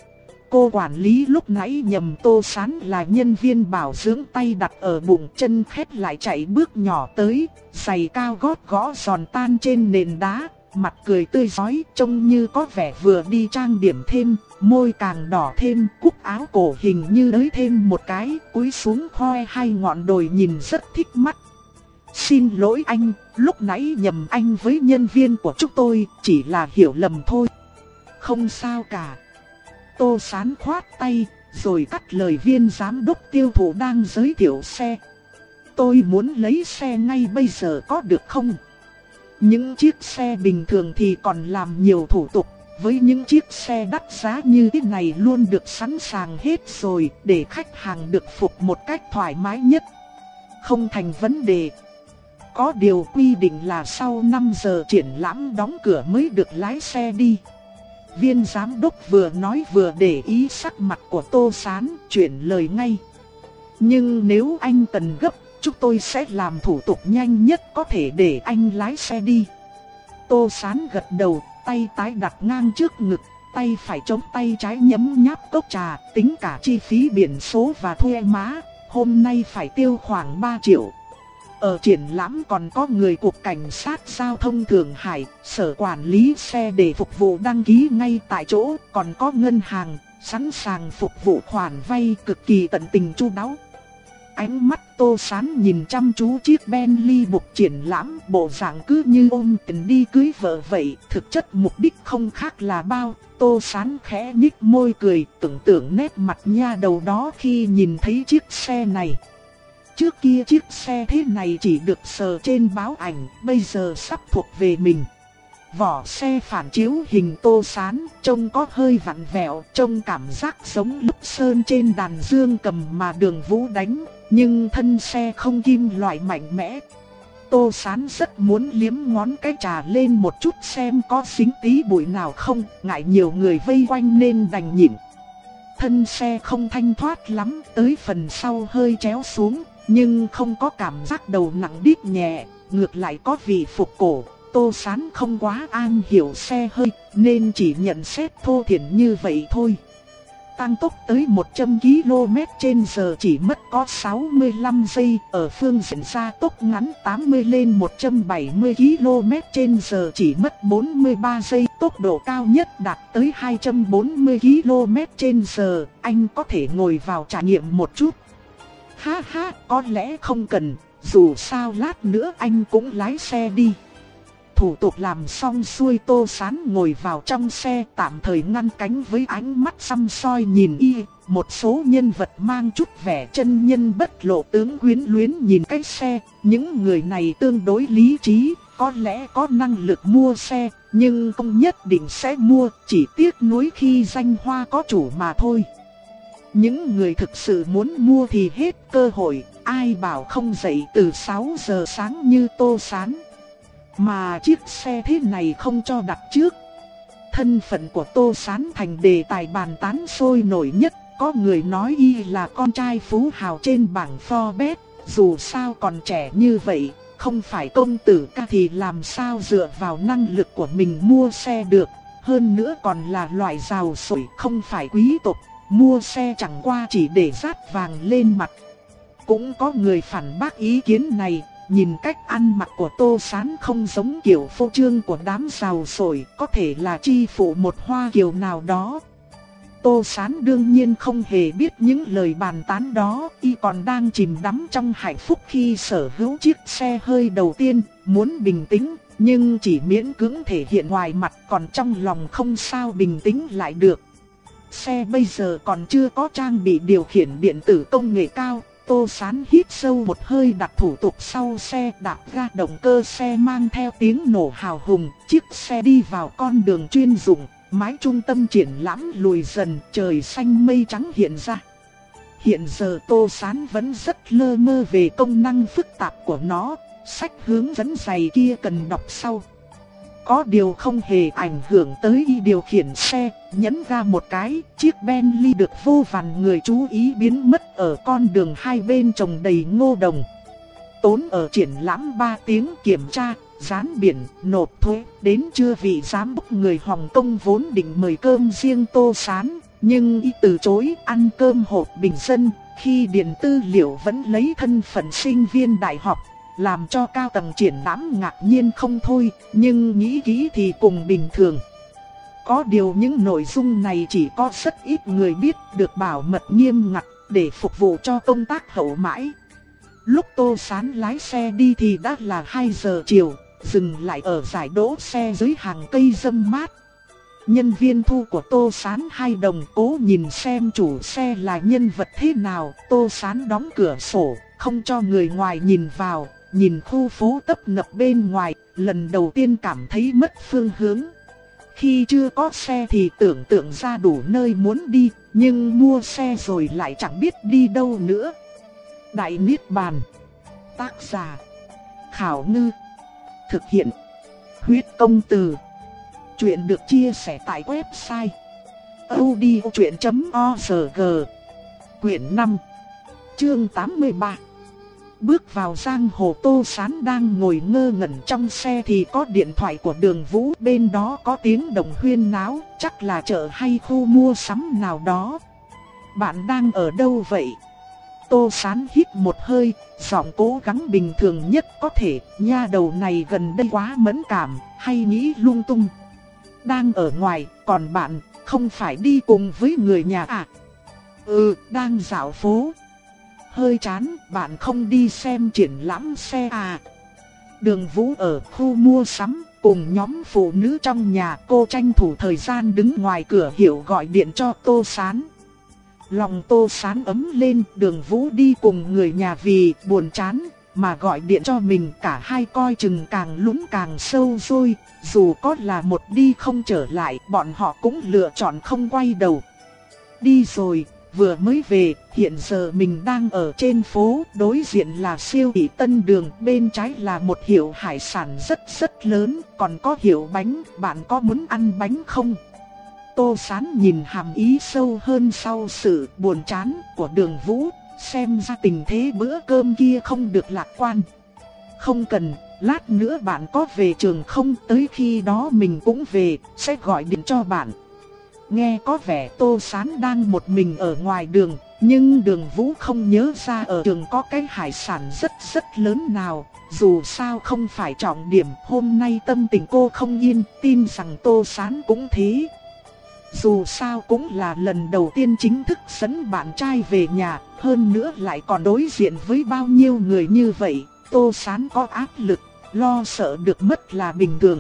Cô quản lý lúc nãy nhầm Tô Sán là nhân viên bảo dưỡng tay đặt ở bụng, chân khép lại chạy bước nhỏ tới, giày cao gót gõ giòn tan trên nền đá, mặt cười tươi rói, trông như có vẻ vừa đi trang điểm thêm, môi càng đỏ thêm, cúc áo cổ hình như đới thêm một cái, cúi xuống khoe hai ngọn đồi nhìn rất thích mắt. Xin lỗi anh, lúc nãy nhầm anh với nhân viên của chúng tôi, chỉ là hiểu lầm thôi. Không sao cả. Tô Sán khoát tay, rồi cắt lời viên giám đốc tiêu thụ đang giới thiệu xe. Tôi muốn lấy xe ngay bây giờ có được không? Những chiếc xe bình thường thì còn làm nhiều thủ tục, với những chiếc xe đắt giá như thế này luôn được sẵn sàng hết rồi, để khách hàng được phục một cách thoải mái nhất. Không thành vấn đề. Có điều quy định là sau năm giờ triển lãm đóng cửa mới được lái xe đi. Viên giám đốc vừa nói vừa để ý sắc mặt của Tô Sán, chuyển lời ngay. Nhưng nếu anh cần gấp, chúng tôi sẽ làm thủ tục nhanh nhất có thể để anh lái xe đi. Tô Sán gật đầu, tay tái đặt ngang trước ngực, tay phải chống tay trái nhấm nháp cốc trà, tính cả chi phí biển số và thuê má, hôm nay phải tiêu khoảng ba triệu. Ở triển lãm còn có người cục cảnh sát giao thông Thượng Hải, sở quản lý xe để phục vụ đăng ký ngay tại chỗ, còn có ngân hàng, sẵn sàng phục vụ khoản vay cực kỳ tận tình chu đáo. Ánh mắt Tô Sán nhìn chăm chú chiếc Bentley buộc triển lãm, bộ dạng cứ như ôm tình đi cưới vợ vậy, thực chất mục đích không khác là bao. Tô Sán khẽ nhích môi cười, tưởng tượng nét mặt nha đầu đó khi nhìn thấy chiếc xe này. Trước kia chiếc xe thế này chỉ được sờ trên báo ảnh, bây giờ sắp thuộc về mình. Vỏ xe phản chiếu hình Tô Sán, trông có hơi vặn vẹo, trông cảm giác giống lúc sơn trên đàn dương cầm mà Đường Vũ đánh, nhưng thân xe không kim loại mạnh mẽ. Tô Sán rất muốn liếm ngón cái trà lên một chút xem có dính tí bụi nào không, ngại nhiều người vây quanh nên đành nhịn. Thân xe không thanh thoát lắm, tới phần sau hơi chéo xuống, nhưng không có cảm giác đầu nặng đít nhẹ, ngược lại có vị phục cổ. Tô Sán không quá am hiểu xe hơi, nên chỉ nhận xét thô thiển như vậy thôi. Tăng tốc tới một trăm ki lô mét trên giờ chỉ mất có sáu mươi lăm giây, ở phương diện gia tốc ngắn tám mươi lên một trăm bảy mươi ki lô mét trên giờ chỉ mất bốn mươi ba giây, tốc độ cao nhất đạt tới hai trăm bốn mươi ki lô mét trên giờ, anh có thể ngồi vào trải nghiệm một chút. Ha ha, có lẽ không cần, dù sao lát nữa anh cũng lái xe đi. Thủ tục làm xong xuôi, Tô Sán ngồi vào trong xe, tạm thời ngăn cánh với ánh mắt săm soi nhìn y. Một số nhân vật mang chút vẻ chân nhân bất lộ tướng quyến luyến nhìn cái xe. Những người này tương đối lý trí, có lẽ có năng lực mua xe, nhưng không nhất định sẽ mua, chỉ tiếc nuối khi danh hoa có chủ mà thôi. Những người thực sự muốn mua thì hết cơ hội, ai bảo không dậy từ sáu giờ sáng như Tô Sán. Mà chiếc xe thế này không cho đặt trước. Thân phận của Tô Sán thành đề tài bàn tán sôi nổi nhất. Có người nói y là con trai phú hào trên bảng Forbes. Dù sao còn trẻ như vậy, không phải công tử ca thì làm sao dựa vào năng lực của mình mua xe được. Hơn nữa còn là loại giàu sổi, không phải quý tộc. Mua xe chẳng qua chỉ để dát vàng lên mặt. Cũng có người phản bác ý kiến này. Nhìn cách ăn mặc của Tô Sán không giống kiểu phô trương của đám giàu sổi, có thể là chi phụ một hoa kiều nào đó. Tô Sán đương nhiên không hề biết những lời bàn tán đó, y còn đang chìm đắm trong hạnh phúc khi sở hữu chiếc xe hơi đầu tiên, muốn bình tĩnh, nhưng chỉ miễn cưỡng thể hiện ngoài mặt, còn trong lòng không sao bình tĩnh lại được. Xe bây giờ còn chưa có trang bị điều khiển điện tử công nghệ cao. Tô Sán hít sâu một hơi, đặt thủ tục sau xe, đạp ga, động cơ xe mang theo tiếng nổ hào hùng, chiếc xe đi vào con đường chuyên dụng, mái trung tâm triển lãm lùi dần, trời xanh mây trắng hiện ra. Hiện giờ Tô Sán vẫn rất lơ mơ về công năng phức tạp của nó, sách hướng dẫn dày kia cần đọc sau. Có điều không hề ảnh hưởng tới y điều khiển xe, nhấn ga một cái, chiếc Bentley được vô vàn người chú ý biến mất ở con đường hai bên trồng đầy ngô đồng. Tốn ở triển lãm ba tiếng kiểm tra, dán biển, nộp thuế, đến trưa vị giám đốc người Hồng Kông vốn định mời cơm riêng Tô Sán, nhưng y từ chối ăn cơm hộp bình dân, khi điền tư liệu vẫn lấy thân phận sinh viên đại học. Làm cho cao tầng triển lãm ngạc nhiên không thôi, nhưng nghĩ kỹ thì cùng bình thường. Có điều những nội dung này chỉ có rất ít người biết, được bảo mật nghiêm ngặt để phục vụ cho công tác hậu mãi. Lúc Tô Sán lái xe đi thì đã là hai giờ chiều, dừng lại ở giải đỗ xe dưới hàng cây râm mát. Nhân viên thu của Tô Sán hai đồng cố nhìn xem chủ xe là nhân vật thế nào. Tô Sán đóng cửa sổ, không cho người ngoài nhìn vào. Nhìn khu phố tấp nập bên ngoài, lần đầu tiên cảm thấy mất phương hướng. Khi chưa có xe thì tưởng tượng ra đủ nơi muốn đi, nhưng mua xe rồi lại chẳng biết đi đâu nữa. Đại Niết Bàn. Tác giả: Khảo Ngư. Thực hiện: Huyết Công Từ. Chuyện được chia sẻ tại website audiochuyện chấm org. Quyển năm, chương tám mươi ba. Bước vào giang hồ, Tô Sán đang ngồi ngơ ngẩn trong xe thì có điện thoại của Đường Vũ, bên đó có tiếng động huyên náo, chắc là chợ hay khu mua sắm nào đó. Bạn đang ở đâu vậy? Tô Sán hít một hơi, giọng cố gắng bình thường nhất có thể, nha đầu này gần đây quá mẫn cảm, hay nghĩ lung tung. Đang ở ngoài, còn bạn, không phải đi cùng với người nhà à? Ừ, đang dạo phố. Hơi chán, bạn không đi xem triển lãm xe à? Đường Vũ ở khu mua sắm, cùng nhóm phụ nữ trong nhà, cô tranh thủ thời gian đứng ngoài cửa hiệu gọi điện cho Tô Sán. Lòng Tô Sán ấm lên, Đường Vũ đi cùng người nhà vì buồn chán mà gọi điện cho mình, cả hai coi chừng càng lún càng sâu rồi, dù có là một đi không trở lại, bọn họ cũng lựa chọn không quay đầu. Đi rồi, vừa mới về, hiện giờ mình đang ở trên phố, đối diện là siêu thị Tân Đường, bên trái là một hiệu hải sản rất rất lớn, còn có hiệu bánh, bạn có muốn ăn bánh không? Tô Sán nhìn hàm ý sâu hơn sau sự buồn chán của Đường Vũ, xem ra tình thế bữa cơm kia không được lạc quan. Không cần, lát nữa bạn có về trường không? Tới khi đó mình cũng về, sẽ gọi điện cho bạn. Nghe có vẻ Tô Sán đang một mình ở ngoài đường, nhưng Đường Vũ không nhớ ra ở trường có cái hải sản rất rất lớn nào. Dù sao không phải trọng điểm, hôm nay tâm tình cô không yên, tin rằng Tô Sán cũng thế. Dù sao cũng là lần đầu tiên chính thức dẫn bạn trai về nhà, hơn nữa lại còn đối diện với bao nhiêu người như vậy, Tô Sán có áp lực, lo sợ được mất là bình thường.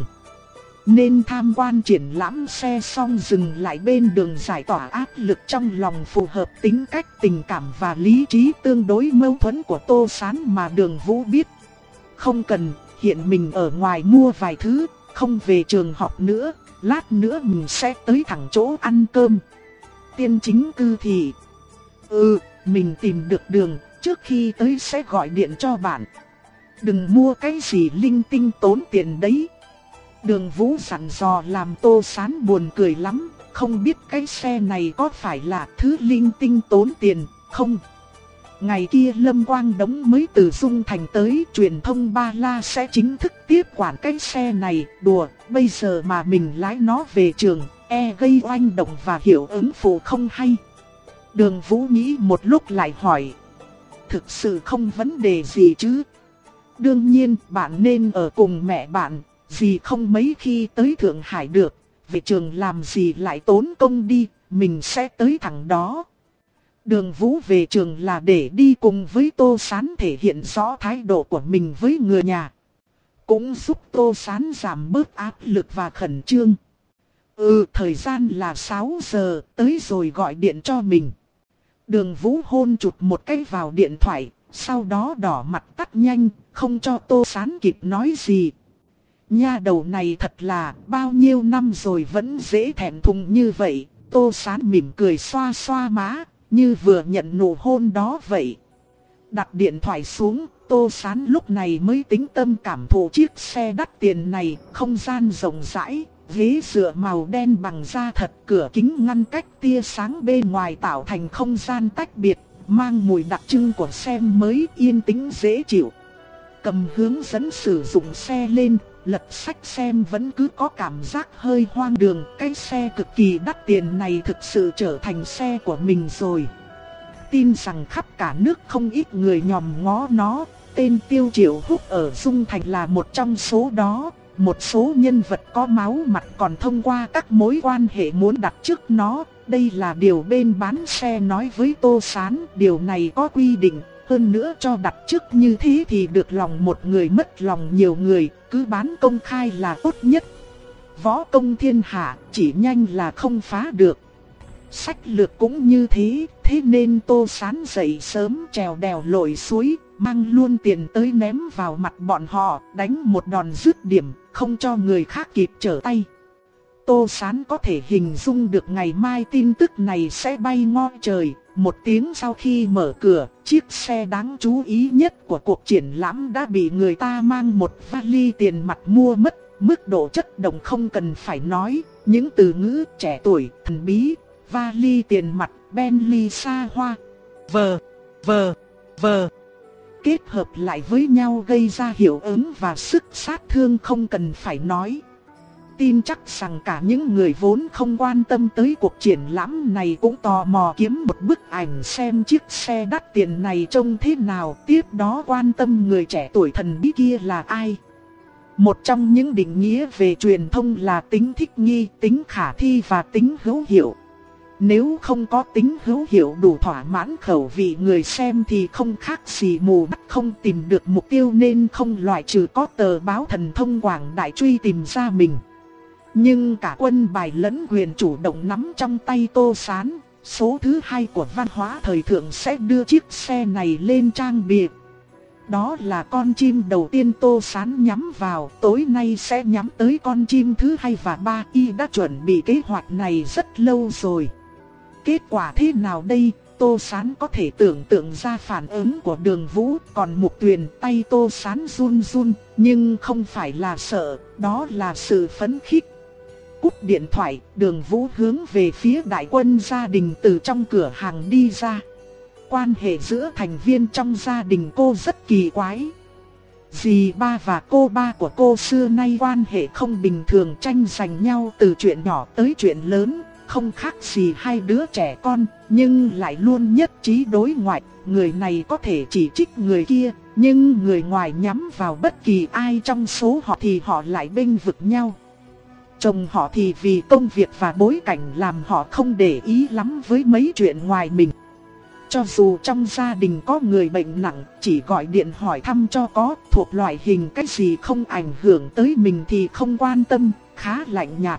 Nên tham quan triển lãm xe xong dừng lại bên đường giải tỏa áp lực trong lòng, phù hợp tính cách tình cảm và lý trí tương đối mâu thuẫn của Tô Sán mà Đường Vũ biết. Không cần, hiện mình ở ngoài mua vài thứ, không về trường học nữa, lát nữa mình sẽ tới thẳng chỗ ăn cơm. Tiên Chính Cư thì... Ừ, mình tìm được đường, trước khi tới sẽ gọi điện cho bạn. Đừng mua cái gì linh tinh tốn tiền đấy. Đường Vũ dặn dò làm Tô Sán buồn cười lắm, không biết cái xe này có phải là thứ linh tinh tốn tiền không? Ngày kia Lâm Quang Đống mới từ Dung Thành tới, truyền thông Ba La sẽ chính thức tiếp quản cái xe này. Đùa, bây giờ mà mình lái nó về trường, e gây oanh động và hiệu ứng phụ không hay. Đường Vũ nghĩ một lúc lại hỏi, thực sự không vấn đề gì chứ? Đương nhiên bạn nên ở cùng mẹ bạn, dì không mấy khi tới Thượng Hải được, về trường làm gì lại tốn công đi, mình sẽ tới thẳng đó. Đường Vũ về trường là để đi cùng với Tô Sán thể hiện rõ thái độ của mình với người nhà, cũng giúp Tô Sán giảm bớt áp lực và khẩn trương. Ừ, thời gian là sáu giờ, tới rồi gọi điện cho mình. Đường Vũ hôn chụt một cái vào điện thoại, sau đó đỏ mặt tắt nhanh, không cho Tô Sán kịp nói gì. Nha đầu này thật là bao nhiêu năm rồi vẫn dễ thẹn thùng như vậy. Tô Sán mỉm cười xoa xoa má, như vừa nhận nụ hôn đó vậy. Đặt điện thoại xuống, Tô Sán lúc này mới tĩnh tâm cảm thụ chiếc xe đắt tiền này. Không gian rộng rãi, ghế dựa màu đen bằng da thật, cửa kính ngăn cách tia sáng bên ngoài tạo thành không gian tách biệt, mang mùi đặc trưng của xe mới, yên tĩnh dễ chịu. Cầm hướng dẫn sử dụng xe lên, lật sách xem vẫn cứ có cảm giác hơi hoang đường. Cái xe cực kỳ đắt tiền này thực sự trở thành xe của mình rồi. Tin rằng khắp cả nước không ít người nhòm ngó nó. Tên Tiêu Triệu Húc ở Dung Thành là một trong số đó. Một số nhân vật có máu mặt còn thông qua các mối quan hệ muốn đặt trước nó. Đây là điều bên bán xe nói với Tô Sán. Điều này có quy định. Hơn nữa cho đặt trước như thế thì được lòng một người mất lòng nhiều người, cứ bán công khai là tốt nhất. Võ công thiên hạ, chỉ nhanh là không phá được. Sách lược cũng như thế, thế nên Tô Sán dậy sớm trèo đèo lội suối, mang luôn tiền tới ném vào mặt bọn họ, đánh một đòn dứt điểm, không cho người khác kịp trở tay. Tô Sán có thể hình dung được ngày mai tin tức này sẽ bay ngon trời. Một tiếng sau khi mở cửa, chiếc xe đáng chú ý nhất của cuộc triển lãm đã bị người ta mang một vali tiền mặt mua mất. Mức độ chất động không cần phải nói, những từ ngữ trẻ tuổi, thần bí, vali tiền mặt, Bentley xa hoa, vờ, vờ, vờ. Kết hợp lại với nhau gây ra hiệu ứng và sức sát thương không cần phải nói. Tin chắc rằng cả những người vốn không quan tâm tới cuộc triển lãm này cũng tò mò kiếm một bức ảnh xem chiếc xe đắt tiền này trông thế nào, tiếp đó quan tâm người trẻ tuổi thần bí kia là ai. Một trong những định nghĩa về truyền thông là tính thích nghi, tính khả thi và tính hữu hiệu. Nếu không có tính hữu hiệu đủ thỏa mãn khẩu vị người xem thì không khác gì mù mắt không tìm được mục tiêu, nên không loại trừ có tờ báo thần thông quảng đại truy tìm ra mình. Nhưng cả quân bài lẫn quyền chủ động nắm trong tay Tô Sán, số thứ hai của văn hóa thời thượng sẽ đưa chiếc xe này lên trang bìa. Đó là con chim đầu tiên Tô Sán nhắm vào, tối nay sẽ nhắm tới con chim thứ hai và ba. Y đã chuẩn bị kế hoạch này rất lâu rồi. Kết quả thế nào đây? Tô Sán có thể tưởng tượng ra phản ứng của Đường Vũ, còn Mục Tuyền tay Tô Sán run run, nhưng không phải là sợ, đó là sự phấn khích. Cúp điện thoại, Đường Vũ hướng về phía đại quân gia đình từ trong cửa hàng đi ra. Quan hệ giữa thành viên trong gia đình cô rất kỳ quái. Dì ba và cô ba của cô xưa nay quan hệ không bình thường, tranh giành nhau từ chuyện nhỏ tới chuyện lớn, không khác gì hai đứa trẻ con, nhưng lại luôn nhất trí đối ngoại. Người này có thể chỉ trích người kia, nhưng người ngoài nhắm vào bất kỳ ai trong số họ thì họ lại bênh vực nhau. Chồng họ thì vì công việc và bối cảnh làm họ không để ý lắm với mấy chuyện ngoài mình. Cho dù trong gia đình có người bệnh nặng, chỉ gọi điện hỏi thăm cho có thuộc loại hình cái gì không ảnh hưởng tới mình thì không quan tâm, khá lạnh nhạt.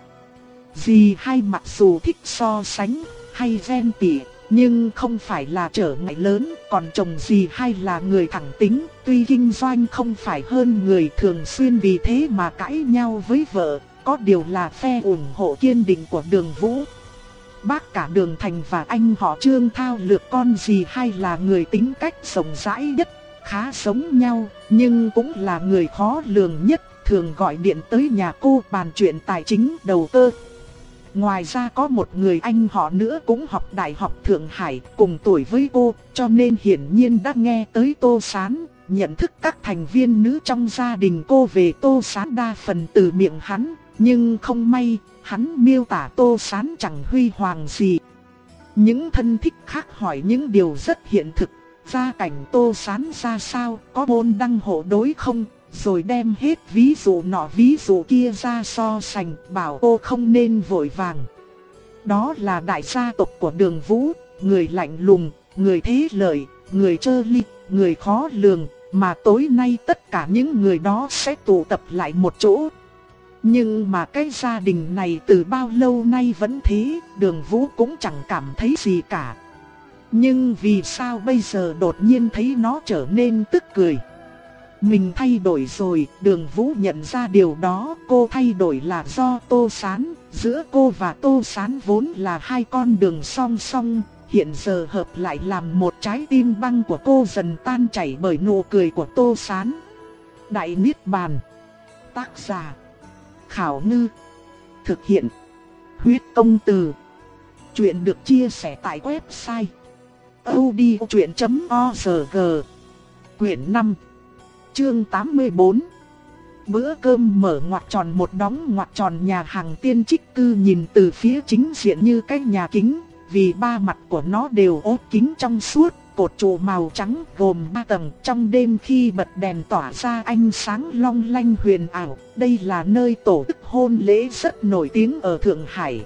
Dì hai mặc dù thích so sánh hay ghen tị, nhưng không phải là trở ngại lớn. Còn chồng dì hai là người thẳng tính, tuy kinh doanh không phải hơn người, thường xuyên vì thế mà cãi nhau với vợ. Có điều là phe ủng hộ kiên định của Đường Vũ. Bác cả Đường Thành và anh họ Trương thao lược con dì hai là người tính cách rộng rãi nhất, khá giống nhau, nhưng cũng là người khó lường nhất, thường gọi điện tới nhà cô bàn chuyện tài chính đầu cơ. Ngoài ra có một người anh họ nữa cũng học Đại học Thượng Hải, cùng tuổi với cô, cho nên hiển nhiên đã nghe tới Tô Sán. Nhận thức các thành viên nữ trong gia đình cô về Tô Sán đa phần từ miệng hắn, nhưng không may, hắn miêu tả Tô Sán chẳng huy hoàng gì. Những thân thích khác hỏi những điều rất hiện thực, gia cảnh Tô Sán ra sao, có môn đăng hộ đối không, rồi đem hết ví dụ nọ ví dụ kia ra so sánh, bảo cô không nên vội vàng. Đó là đại gia tộc của Đường Vũ, người lạnh lùng, người thế lợi, người trơ ly, người khó lường, mà tối nay tất cả những người đó sẽ tụ tập lại một chỗ. Nhưng mà cái gia đình này từ bao lâu nay vẫn thế, Đường Vũ cũng chẳng cảm thấy gì cả. Nhưng vì sao bây giờ đột nhiên thấy nó trở nên tức cười? Mình thay đổi rồi, Đường Vũ nhận ra điều đó. Cô thay đổi là do Tô Sán. Giữa cô và Tô Sán vốn là hai con đường song song, hiện giờ hợp lại làm một. Trái tim băng của cô dần tan chảy bởi nụ cười của Tô Sán. Đại Niết Bàn. Tác giả Khảo Ngư. Thực hiện Huyết Công Từ. Chuyện được chia sẻ tại website audiochuyện chấm org. Quyển năm, chương tám mươi tư. Bữa cơm mở ngoặc tròn một đóng ngoặc tròn nhà hàng Tiên Trích Cư nhìn từ phía chính diện như cái nhà kính, vì ba mặt của nó đều ốp kính trong suốt, cột trụ màu trắng gồm ba tầng, trong đêm khi bật đèn tỏa ra ánh sáng long lanh huyền ảo. Đây là nơi tổ chức hôn lễ rất nổi tiếng ở Thượng Hải.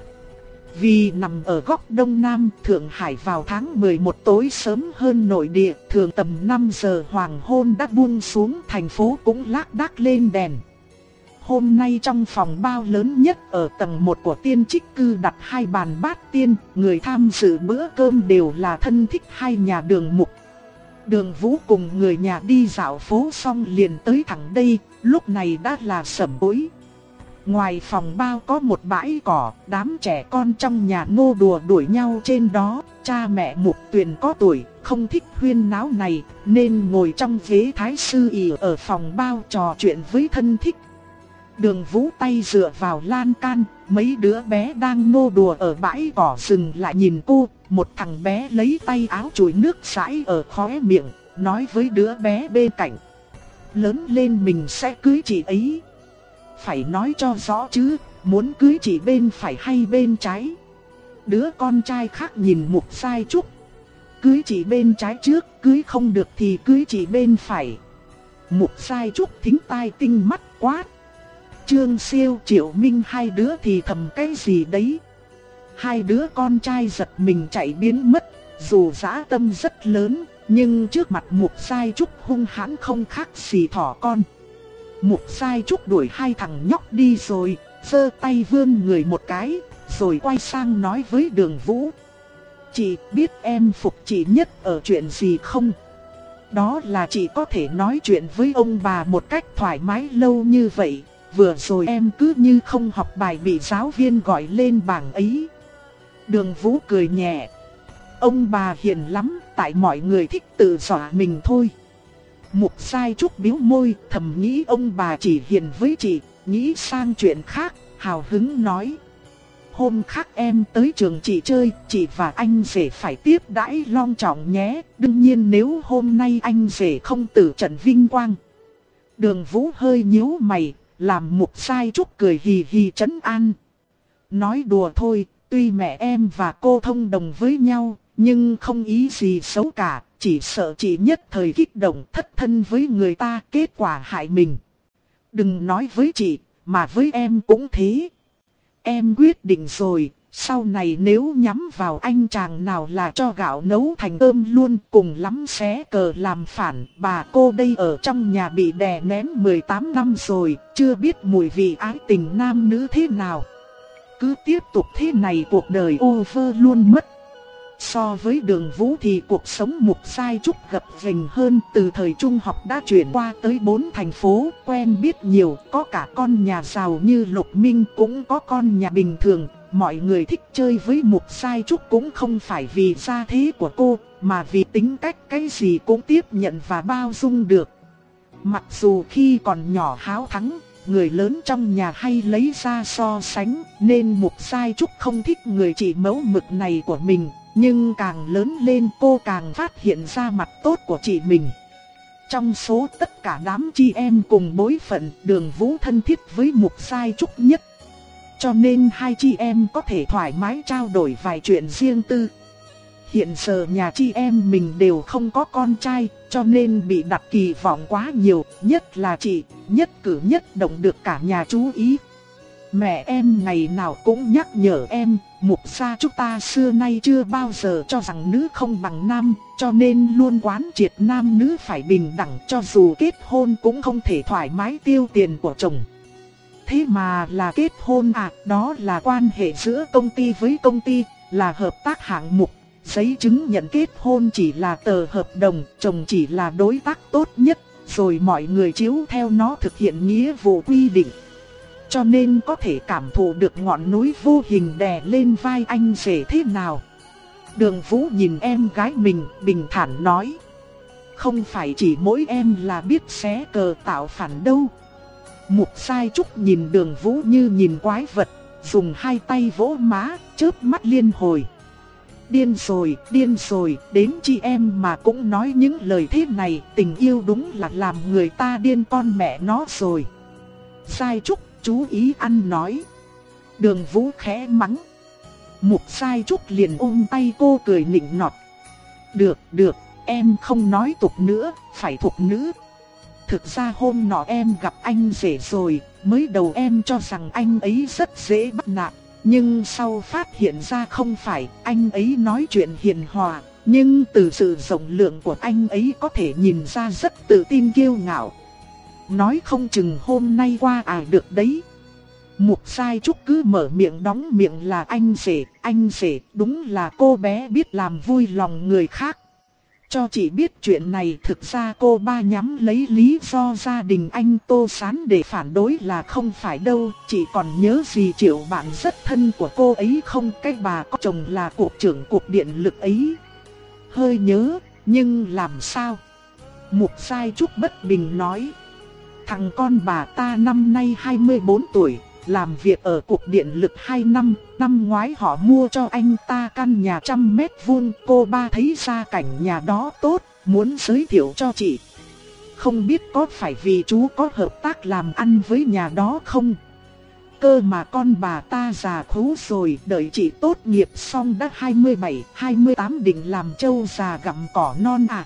Vì nằm ở góc đông nam Thượng Hải, vào tháng mười một tối sớm hơn nội địa, thường tầm năm giờ hoàng hôn đã buông xuống, thành phố cũng lác đác lên đèn. Hôm nay trong phòng bao lớn nhất ở tầng một của Tiên Trích Cư đặt hai bàn bát tiên, người tham dự bữa cơm đều là thân thích hai nhà Đường Mục. Đường Vũ cùng người nhà đi dạo phố xong liền tới thẳng đây, lúc này đã là sẩm tối. Ngoài phòng bao có một bãi cỏ, đám trẻ con trong nhà nô đùa đuổi nhau trên đó. Cha mẹ Mục Tuyền có tuổi, không thích huyên náo này, nên ngồi trong ghế thái sư ỷ ở phòng bao trò chuyện với thân thích. Đường Vũ tay dựa vào lan can, mấy đứa bé đang nô đùa ở bãi cỏ dừng lại nhìn cô. Một thằng bé lấy tay áo chùi nước rãi ở khóe miệng, nói với đứa bé bên cạnh: lớn lên mình sẽ cưới chị ấy. Phải nói cho rõ chứ, muốn cưới chị bên phải hay bên trái? Đứa con trai khác nhìn Mục Sai Trúc: cưới chị bên trái trước, cưới không được thì cưới chị bên phải. Mục Sai Trúc thính tai tinh mắt quát: Trương Siêu, Triệu Minh hai đứa thì thầm cái gì đấy? Hai đứa con trai giật mình chạy biến mất. Dù dã tâm rất lớn, nhưng trước mặt Mục Sai Trúc hung hãn không khác gì thỏ con. Mục Sai Trúc đuổi hai thằng nhóc đi rồi, giơ tay vươn người một cái, rồi quay sang nói với Đường Vũ: Chị biết em phục chị nhất ở chuyện gì không? Đó là chị có thể nói chuyện với ông bà một cách thoải mái lâu như vậy. Vừa rồi em cứ như không học bài bị giáo viên gọi lên bảng ấy. Đường Vũ cười nhẹ. Ông bà hiền lắm, tại mọi người thích tự dọa mình thôi. Mục Sai Trúc bĩu môi, thầm nghĩ ông bà chỉ hiền với chị, nghĩ sang chuyện khác, hào hứng nói. Hôm khác em tới trường chị chơi, chị và anh rể phải tiếp đãi long trọng nhé. Đương nhiên nếu hôm nay anh rể không tử trận vinh quang. Đường Vũ hơi nhíu mày, làm Mục Sai Trúc cười hì hì trấn an. Nói đùa thôi, tuy mẹ em và cô thông đồng với nhau, nhưng không ý gì xấu cả. Chỉ sợ chị nhất thời kích động thất thân với người ta, kết quả hại mình. Đừng nói với chị, mà với em cũng thế. Em quyết định rồi, sau này nếu nhắm vào anh chàng nào là cho gạo nấu thành cơm luôn, cùng lắm xé cờ làm phản. Bà cô đây ở trong nhà bị đè nén mười tám năm rồi, chưa biết mùi vị ái tình nam nữ thế nào. Cứ tiếp tục thế này cuộc đời over luôn mất. So với Đường Vũ thì cuộc sống Mục Sai Trúc gập ghềnh hơn. Từ thời trung học đã chuyển qua tới bốn thành phố, quen biết nhiều, có cả con nhà giàu như Lục Minh, cũng có con nhà bình thường. Mọi người thích chơi với Mục Sai Trúc cũng không phải vì gia thế của cô, mà vì tính cách cái gì cũng tiếp nhận và bao dung được. Mặc dù khi còn nhỏ háo thắng, người lớn trong nhà hay lấy ra so sánh, nên Mục Sai Trúc không thích người chị mẫu mực này của mình. Nhưng càng lớn lên cô càng phát hiện ra mặt tốt của chị mình. Trong số tất cả đám chị em cùng bối phận, Đường Vũ thân thiết với Mục Sai Trúc nhất. Cho nên hai chị em có thể thoải mái trao đổi vài chuyện riêng tư. Hiện giờ nhà chị em mình đều không có con trai, cho nên bị đặt kỳ vọng quá nhiều. Nhất là chị, nhất cử nhất động được cả nhà chú ý. Mẹ em ngày nào cũng nhắc nhở em, Mục gia chúng ta xưa nay chưa bao giờ cho rằng nữ không bằng nam, cho nên luôn quán triệt nam nữ phải bình đẳng, cho dù kết hôn cũng không thể thoải mái tiêu tiền của chồng. Thế mà là kết hôn à, đó là quan hệ giữa công ty với công ty, là hợp tác hạng mục. Giấy chứng nhận kết hôn chỉ là tờ hợp đồng, chồng chỉ là đối tác tốt nhất, rồi mọi người chiếu theo nó thực hiện nghĩa vụ quy định. Cho nên có thể cảm thụ được ngọn núi vô hình đè lên vai anh rể thế nào. Đường Vũ nhìn em gái mình, bình thản nói. Không phải chỉ mỗi em là biết xé cờ tạo phản đâu. Mục Sai Trúc nhìn Đường Vũ như nhìn quái vật, dùng hai tay vỗ má, chớp mắt liên hồi. Điên rồi, điên rồi, đến chị em mà cũng nói những lời thế này, tình yêu đúng là làm người ta điên con mẹ nó rồi. Sai Trúc, chú ý ăn nói. Đường Vũ khẽ mắng. Mục Sai Trúc liền ôm tay cô cười nịnh nọt. Được, được, em không nói tục nữa, phải thục nữ. Thực ra hôm nọ em gặp anh rể rồi, mới đầu em cho rằng anh ấy rất dễ bắt nạt. Nhưng sau phát hiện ra không phải, anh ấy nói chuyện hiền hòa. Nhưng từ sự rộng lượng của anh ấy có thể nhìn ra rất tự tin kiêu ngạo. Nói không chừng hôm nay qua à được đấy. Mục Sai Trúc cứ mở miệng đóng miệng là anh rể, anh rể, đúng là cô bé biết làm vui lòng người khác. Cho chị biết chuyện này, thực ra cô ba nhắm lấy lý do gia đình anh Tô Sán để phản đối là không phải đâu. Chị còn nhớ gì Triệu bạn rất thân của cô ấy không? Cái bà có chồng là cục trưởng cục điện lực ấy. Hơi nhớ, nhưng làm sao? Mục Sai Trúc bất bình nói. Thằng con bà ta năm nay hai mươi bốn tuổi, làm việc ở cục điện lực hai năm, năm ngoái họ mua cho anh ta căn nhà trăm mét vuông, cô ba thấy gia cảnh nhà đó tốt, muốn giới thiệu cho chị. Không biết có phải vì chú có hợp tác làm ăn với nhà đó không? Cơ mà con bà ta già khú rồi, đợi chị tốt nghiệp xong đã hai mươi bảy, hai mươi tám định làm trâu già gặm cỏ non à.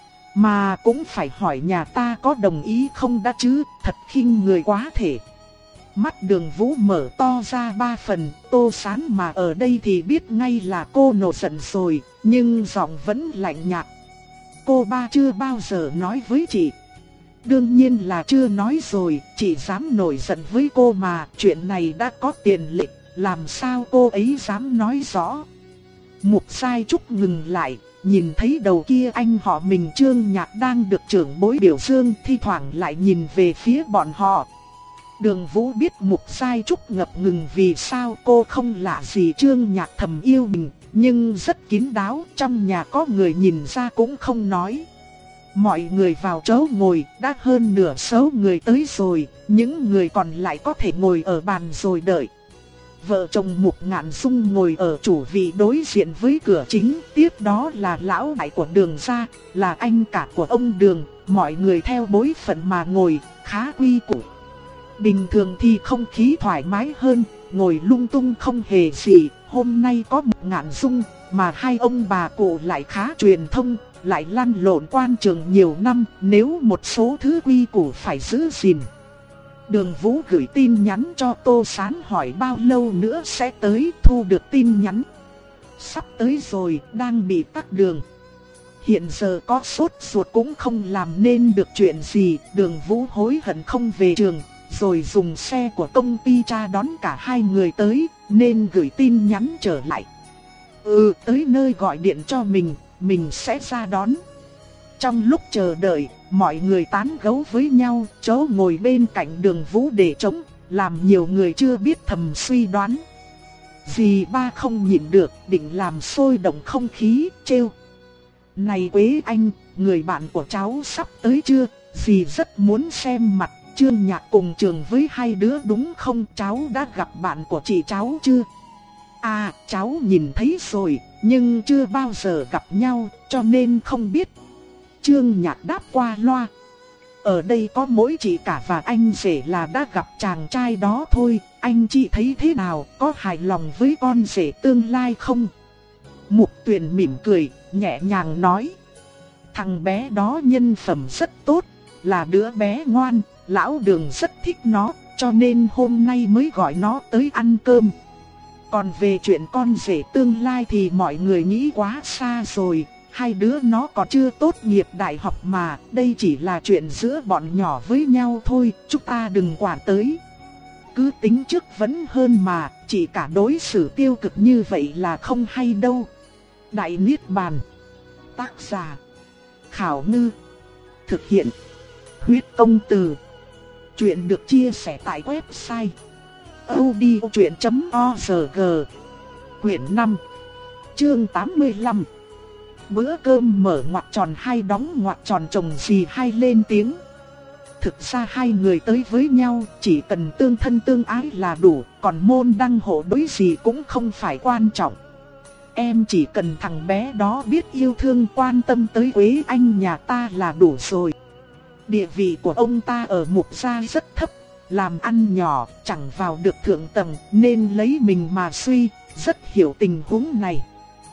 Mà cũng phải hỏi nhà ta có đồng ý không đã chứ, thật khinh người quá thể. Mắt Đường Vũ mở to ra ba phần, Tô Sán mà ở đây thì biết ngay là cô nổi giận rồi, nhưng giọng vẫn lạnh nhạt. Cô ba chưa bao giờ nói với chị. Đương nhiên là chưa nói rồi, chị dám nổi giận với cô mà, chuyện này đã có tiền lệ, làm sao cô ấy dám nói rõ. Mục Sai Trúc ngừng lại, nhìn thấy đầu kia anh họ mình Trương Nhạc đang được trưởng bối biểu dương, thi thoảng lại nhìn về phía bọn họ. Đường Vũ biết Mục Sai Trúc ngập ngừng vì sao cô không lạ gì Trương Nhạc thầm yêu mình, nhưng rất kín đáo, trong nhà có người nhìn ra cũng không nói. Mọi người vào chỗ ngồi, đã hơn nửa số người tới rồi, những người còn lại có thể ngồi ở bàn rồi đợi. Vợ chồng Mục Ngạn Dung ngồi ở chủ vị đối diện với cửa chính, tiếp đó là lão đại của Đường gia, là anh cả của ông Đường, mọi người theo bối phận mà ngồi, khá quy củ. Bình thường thì không khí thoải mái hơn, ngồi lung tung không hề gì, hôm nay có Mục Ngạn Dung, mà hai ông bà cụ lại khá truyền thông, lại lăn lộn quan trường nhiều năm, nếu một số thứ quy củ phải giữ gìn. Đường Vũ gửi tin nhắn cho Tô Sán hỏi bao lâu nữa sẽ tới, thu được tin nhắn. Sắp tới rồi, đang bị tắc đường. Hiện giờ có sốt ruột cũng không làm nên được chuyện gì, Đường Vũ hối hận không về trường, rồi dùng xe của công ty cha đón cả hai người tới, nên gửi tin nhắn trở lại. Ừ, tới nơi gọi điện cho mình, mình sẽ ra đón. Trong lúc chờ đợi, mọi người tán gẫu với nhau, chỗ ngồi bên cạnh Đường Vũ để trống, làm nhiều người chưa biết thầm suy đoán. Dì ba không nhịn được, định làm sôi động không khí, trêu. Này Quế Anh, người bạn của cháu sắp tới chưa? Dì rất muốn xem mặt Trương Nhạc cùng trường với hai đứa đúng không? Cháu đã gặp bạn của chị cháu chưa? À, cháu nhìn thấy rồi, nhưng chưa bao giờ gặp nhau, cho nên không biết. Trương Nhạc đáp qua loa. Ở đây có mỗi chị cả và anh rể là đã gặp chàng trai đó thôi, anh chị thấy thế nào, có hài lòng với con rể tương lai không? Mục Tuyền mỉm cười, nhẹ nhàng nói. Thằng bé đó nhân phẩm rất tốt, là đứa bé ngoan, lão Đường rất thích nó, cho nên hôm nay mới gọi nó tới ăn cơm. Còn về chuyện con rể tương lai thì mọi người nghĩ quá xa rồi, hai đứa nó còn chưa tốt nghiệp đại học mà, đây chỉ là chuyện giữa bọn nhỏ với nhau thôi, chúng ta đừng quản tới. Cứ tính trước vẫn hơn mà, chỉ cả đối xử tiêu cực như vậy là không hay đâu. Đại Niết Bàn. Tác giả Khảo Ngư. Thực hiện Huyết Công Từ. Chuyện được chia sẻ tại website audiochuyện chấm org. Quyển năm, chương tám mươi lăm. Bữa cơm mở ngoặc tròn hai đóng ngoặc tròn chồng gì hai lên tiếng. Thực ra hai người tới với nhau chỉ cần tương thân tương ái là đủ, còn môn đăng hộ đối gì cũng không phải quan trọng. Em chỉ cần thằng bé đó biết yêu thương quan tâm tới Quế Anh nhà ta là đủ rồi. Địa vị của ông ta ở Mục gia rất thấp, làm ăn nhỏ, chẳng vào được thượng tầng, nên lấy mình mà suy, rất hiểu tình huống này.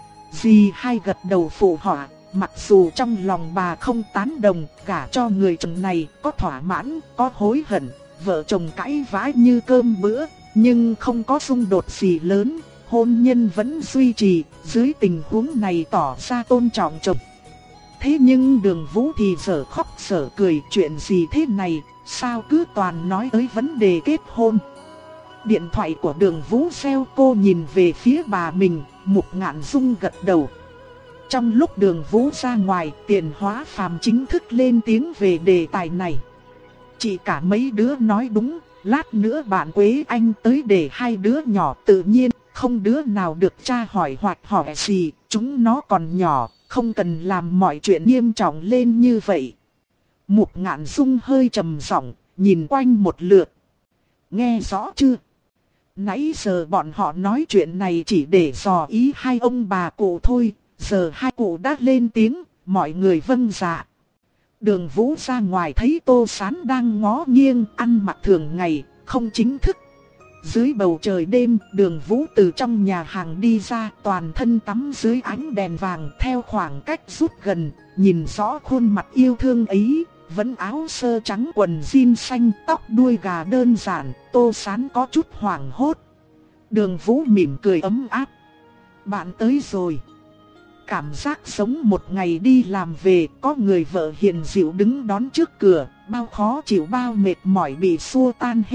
Dì hai gật đầu phụ họa, mặc dù trong lòng bà không tán đồng, gả cho người chồng này có thỏa mãn, có hối hận, vợ chồng cãi vã như cơm bữa, nhưng không có xung đột gì lớn, hôn nhân vẫn duy trì, dưới tình huống này tỏ ra tôn trọng chồng. Thế nhưng Đường Vũ thì giờ khóc giờ cười, chuyện gì thế này, sao cứ toàn nói tới vấn đề kết hôn. Điện thoại của Đường Vũ reo, cô nhìn về phía bà mình, Mục Ngạn Dung gật đầu. Trong lúc Đường Vũ ra ngoài, Tiền Hóa Phàm chính thức lên tiếng về đề tài này. Chỉ cả mấy đứa nói đúng, lát nữa bạn Quế Anh tới để hai đứa nhỏ tự nhiên, không đứa nào được tra hỏi hoặc hỏi gì, chúng nó còn nhỏ, không cần làm mọi chuyện nghiêm trọng lên như vậy. Mục Ngạn Dung hơi trầm giọng, nhìn quanh một lượt. Nghe rõ chưa? Nãy giờ bọn họ nói chuyện này chỉ để dò ý hai ông bà cụ thôi, giờ hai cụ đã lên tiếng, mọi người vâng dạ. Đường Vũ ra ngoài thấy Tô Sán đang ngó nghiêng, ăn mặc thường ngày, không chính thức. Dưới bầu trời đêm, Đường Vũ từ trong nhà hàng đi ra, toàn thân tắm dưới ánh đèn vàng, theo khoảng cách rút gần, nhìn rõ khuôn mặt yêu thương ấy. Vẫn áo sơ trắng quần jean xanh, tóc đuôi gà đơn giản, Tô Sán có chút hoảng hốt. Đường Vũ mỉm cười ấm áp. Bạn tới rồi. Cảm giác sống một ngày đi làm về, có người vợ hiền dịu đứng đón trước cửa, bao khó chịu bao mệt mỏi bị xua tan hết.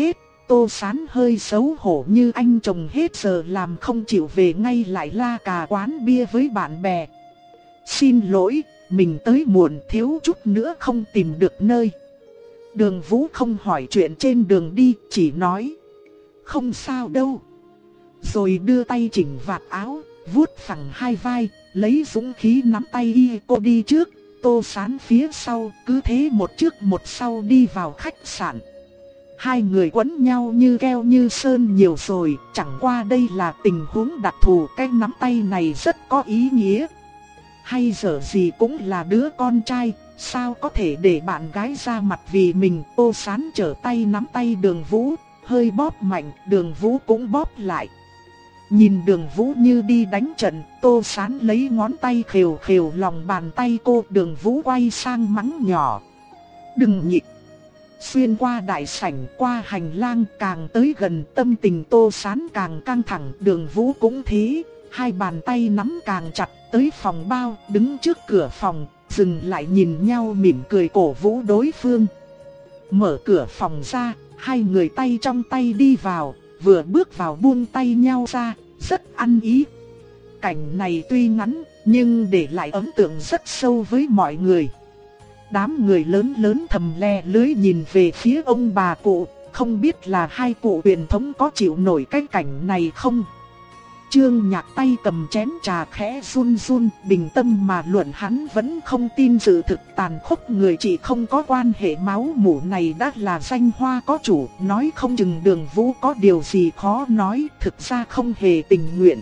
Tô Sán hơi xấu hổ như anh chồng hết giờ làm không chịu về ngay lại la cà quán bia với bạn bè. Xin lỗi, mình tới muộn thiếu chút nữa không tìm được nơi. Đường Vũ không hỏi chuyện trên đường đi, chỉ nói không sao đâu. Rồi đưa tay chỉnh vạt áo, vuốt phẳng hai vai, lấy dũng khí nắm tay y cô đi trước, Tô Sán phía sau, cứ thế một trước một sau đi vào khách sạn. Hai người quấn nhau như keo như sơn nhiều rồi, chẳng qua đây là tình huống đặc thù, cái nắm tay này rất có ý nghĩa. Hay dở gì cũng là đứa con trai, sao có thể để bạn gái ra mặt vì mình. Tô Sán trở tay nắm tay Đường Vũ, hơi bóp mạnh, Đường Vũ cũng bóp lại. Nhìn Đường Vũ như đi đánh trận, Tô Sán lấy ngón tay khều khều lòng bàn tay cô. Đường Vũ quay sang mắng nhỏ: đừng nhịp. Xuyên qua đại sảnh, qua hành lang, càng tới gần tâm tình Tô Sán càng căng thẳng. Đường Vũ cũng thế, hai bàn tay nắm càng chặt. Tới phòng bao, đứng trước cửa phòng, dừng lại nhìn nhau mỉm cười cổ vũ đối phương. Mở cửa phòng ra, hai người tay trong tay đi vào, vừa bước vào buông tay nhau ra, rất ăn ý. Cảnh này tuy ngắn, nhưng để lại ấn tượng rất sâu với mọi người. Đám người lớn lớn thầm le lưới nhìn về phía ông bà cụ, không biết là hai cụ truyền thống có chịu nổi cái cảnh này không. Trương Nhạc tay cầm chén trà khẽ run run, bình tâm mà luận, hắn vẫn không tin sự thực tàn khốc người chị không có quan hệ máu mủ này đã là danh hoa có chủ, nói không chừng Đường Vũ có điều gì khó nói, thực ra không hề tình nguyện.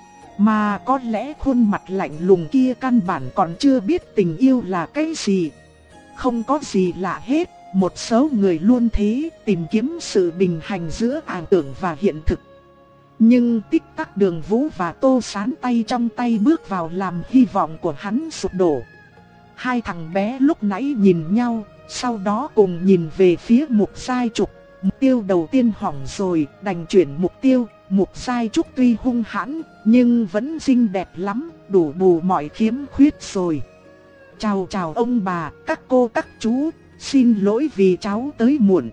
Mà có lẽ khuôn mặt lạnh lùng kia căn bản còn chưa biết tình yêu là cái gì. Không có gì lạ hết, một số người luôn thế, tìm kiếm sự bình hành giữa ảo tưởng và hiện thực. Nhưng tích tắc Đường Vũ và Tô Sán tay trong tay bước vào làm hy vọng của hắn sụp đổ. Hai thằng bé lúc nãy nhìn nhau, sau đó cùng nhìn về phía Mục Giai Trục. Mục tiêu đầu tiên hỏng rồi, đành chuyển mục tiêu. Mục Giai Trục tuy hung hãn, nhưng vẫn xinh đẹp lắm, đủ bù mọi khiếm khuyết rồi. Chào chào ông bà, các cô các chú, xin lỗi vì cháu tới muộn.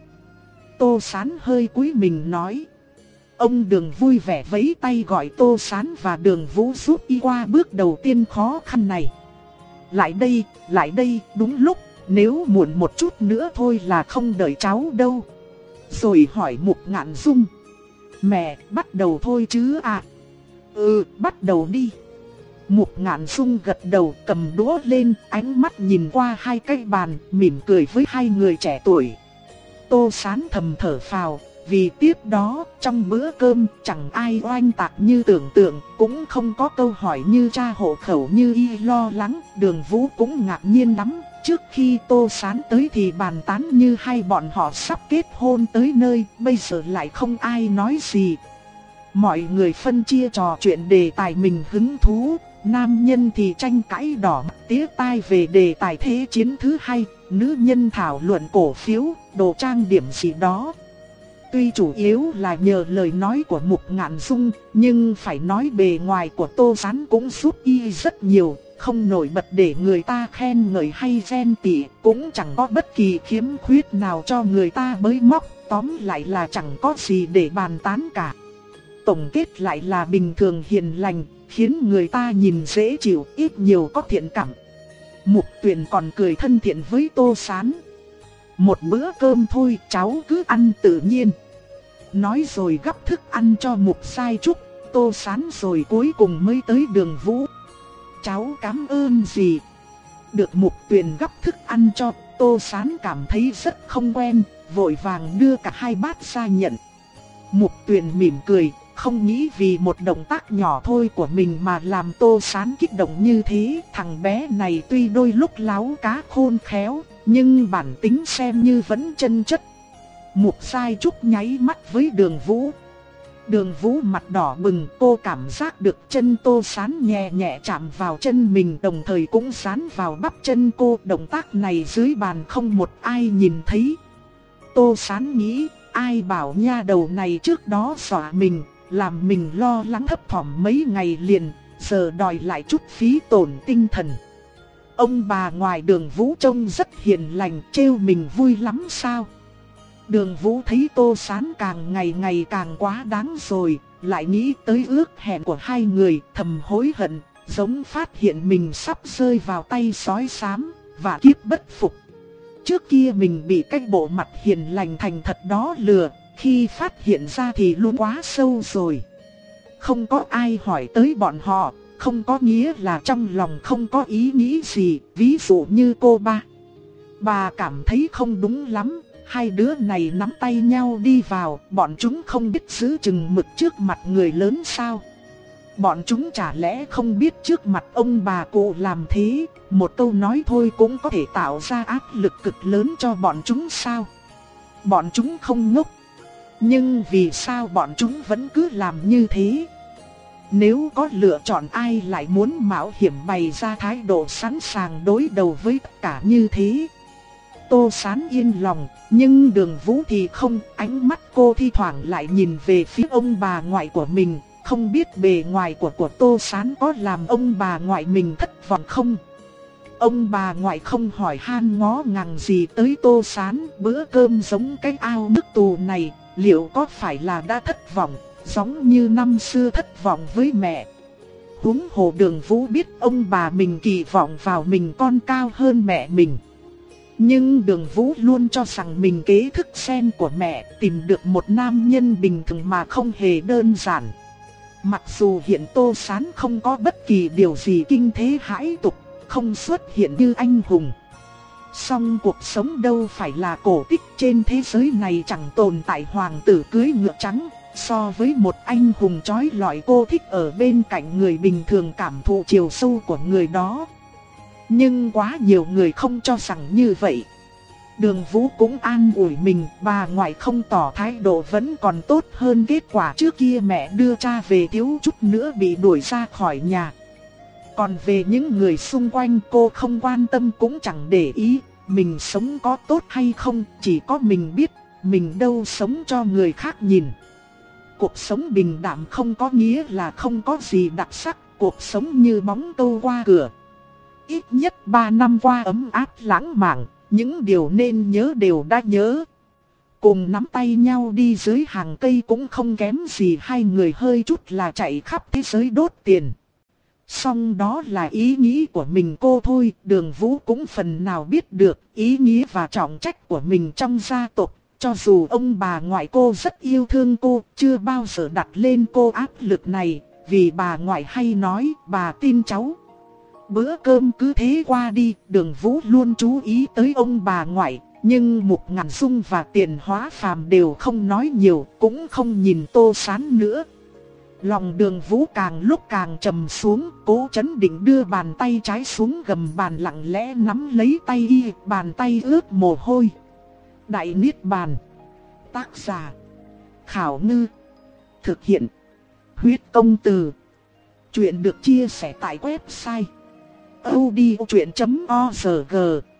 Tô Sán hơi cúi mình nói. Ông Đường vui vẻ vẫy tay gọi Tô Sán và Đường Vũ giúp y qua bước đầu tiên khó khăn này. Lại đây, lại đây, đúng lúc, nếu muộn một chút nữa thôi là không đợi cháu đâu. Rồi hỏi Mục Ngạn Dung. Mẹ, bắt đầu thôi chứ à? Ừ, bắt đầu đi. Mục Ngạn Dung gật đầu, cầm đũa lên, ánh mắt nhìn qua hai cái bàn, mỉm cười với hai người trẻ tuổi. Tô Sán thầm thở phào, vì tiếp đó, trong bữa cơm, chẳng ai oanh tạc như tưởng tượng, cũng không có câu hỏi như tra hộ khẩu như y lo lắng. Đường Vũ cũng ngạc nhiên lắm, trước khi Tô Sán tới thì bàn tán như hai bọn họ sắp kết hôn tới nơi, bây giờ lại không ai nói gì. Mọi người phân chia trò chuyện đề tài mình hứng thú, nam nhân thì tranh cãi đỏ mắt tía tai về đề tài thế chiến thứ hai, nữ nhân thảo luận cổ phiếu, đồ trang điểm gì đó. Tuy chủ yếu là nhờ lời nói của Mục Ngạn Dung, nhưng phải nói bề ngoài của Tô Sán cũng giúp y rất nhiều, không nổi bật để người ta khen ngợi hay ghen tị, cũng chẳng có bất kỳ khiếm khuyết nào cho người ta bới móc, tóm lại là chẳng có gì để bàn tán cả. Tổng kết lại là bình thường hiền lành, khiến người ta nhìn dễ chịu, ít nhiều có thiện cảm. Mục Tuyền còn cười thân thiện với Tô Sán. Một bữa cơm thôi, cháu cứ ăn tự nhiên. Nói rồi gắp thức ăn cho Mục Giai Trúc, Tô Sán, rồi cuối cùng mới tới Đường Vũ. Cháu cảm ơn gì? Được Mục Tuyền gắp thức ăn cho, Tô Sán cảm thấy rất không quen, vội vàng đưa cả hai bát ra nhận. Mục Tuyền mỉm cười, không nghĩ vì một động tác nhỏ thôi của mình mà làm Tô Sán kích động như thế. Thằng bé này tuy đôi lúc láo cá khôn khéo, nhưng bản tính xem như vẫn chân chất. Mục Giai Trúc nháy mắt với Đường Vũ. Đường Vũ mặt đỏ bừng, cô cảm giác được chân Tô Sán nhẹ nhẹ chạm vào chân mình, đồng thời cũng dán vào bắp chân cô. Động tác này dưới bàn không một ai nhìn thấy. Tô Sán nghĩ, ai bảo nha đầu này trước đó dọa mình, làm mình lo lắng thấp thỏm mấy ngày liền, giờ đòi lại chút phí tổn tinh thần. Ông bà ngoài Đường Vũ trông rất hiền lành, trêu mình vui lắm sao? Đường Vũ thấy Tô Sán càng ngày ngày càng quá đáng rồi, lại nghĩ tới ước hẹn của hai người, thầm hối hận, giống phát hiện mình sắp rơi vào tay sói xám, và kiếp bất phục. Trước kia mình bị cái bộ mặt hiền lành thành thật đó lừa, khi phát hiện ra thì luôn quá sâu rồi. Không có ai hỏi tới bọn họ, không có nghĩa là trong lòng không có ý nghĩ gì, ví dụ như cô ba. Bà cảm thấy không đúng lắm, hai đứa này nắm tay nhau đi vào, bọn chúng không biết giữ chừng mực trước mặt người lớn sao? Bọn chúng chả lẽ không biết trước mặt ông bà cụ làm thế, một câu nói thôi cũng có thể tạo ra áp lực cực lớn cho bọn chúng sao? Bọn chúng không ngốc. Nhưng vì sao bọn chúng vẫn cứ làm như thế? Nếu có lựa chọn ai lại muốn mạo hiểm bày ra thái độ sẵn sàng đối đầu với tất cả như thế? Tô Sán yên lòng, nhưng Đường Vũ thì không, ánh mắt cô thi thoảng lại nhìn về phía ông bà ngoại của mình, không biết bề ngoài của của Tô Sán có làm ông bà ngoại mình thất vọng không? Ông bà ngoại không hỏi han ngó ngàng gì tới Tô Sán, bữa cơm giống cái ao nước tù này, liệu có phải là đã thất vọng, giống như năm xưa thất vọng với mẹ? Huống hồ Đường Vũ biết ông bà mình kỳ vọng vào mình con cao hơn mẹ mình. Nhưng Đường Vũ luôn cho rằng mình kế thức sen của mẹ, tìm được một nam nhân bình thường mà không hề đơn giản. Mặc dù hiện Tô Sán không có bất kỳ điều gì kinh thế hãi tục, không xuất hiện như anh hùng. Song cuộc sống đâu phải là cổ tích, trên thế giới này chẳng tồn tại hoàng tử cưới ngựa trắng. So với một anh hùng chói lọi, cô thích ở bên cạnh người bình thường cảm thụ chiều sâu của người đó. Nhưng quá nhiều người không cho rằng như vậy. Đường Vũ cũng an ủi mình, bà ngoại không tỏ thái độ vẫn còn tốt hơn kết quả trước kia mẹ đưa cha về thiếu chút nữa bị đuổi ra khỏi nhà. Còn về những người xung quanh cô không quan tâm cũng chẳng để ý, mình sống có tốt hay không chỉ có mình biết, mình đâu sống cho người khác nhìn. Cuộc sống bình đạm không có nghĩa là không có gì đặc sắc, cuộc sống như bóng câu qua cửa. Ít nhất ba năm qua ấm áp lãng mạn, những điều nên nhớ đều đã nhớ. Cùng nắm tay nhau đi dưới hàng cây cũng không kém gì hai người hơi chút là chạy khắp thế giới đốt tiền. Song đó là ý nghĩ của mình cô thôi, Đường Vũ cũng phần nào biết được ý nghĩa và trọng trách của mình trong gia tộc. Cho dù ông bà ngoại cô rất yêu thương cô, chưa bao giờ đặt lên cô áp lực này, vì bà ngoại hay nói bà tin cháu. Bữa cơm cứ thế qua đi, Đường Vũ luôn chú ý tới ông bà ngoại, nhưng Mục Ngạn Dung và Tiền Hóa Phàm đều không nói nhiều, cũng không nhìn Tô Sán nữa. Lòng Đường Vũ càng lúc càng trầm xuống, cố chấn định đưa bàn tay trái xuống gầm bàn lặng lẽ nắm lấy tay y, bàn tay ướt mồ hôi. Đại Niết Bàn. Tác giả: Khảo Ngư. Thực hiện: Huyết Công Từ. Chuyện được chia sẻ tại website audiochuyện chấm org.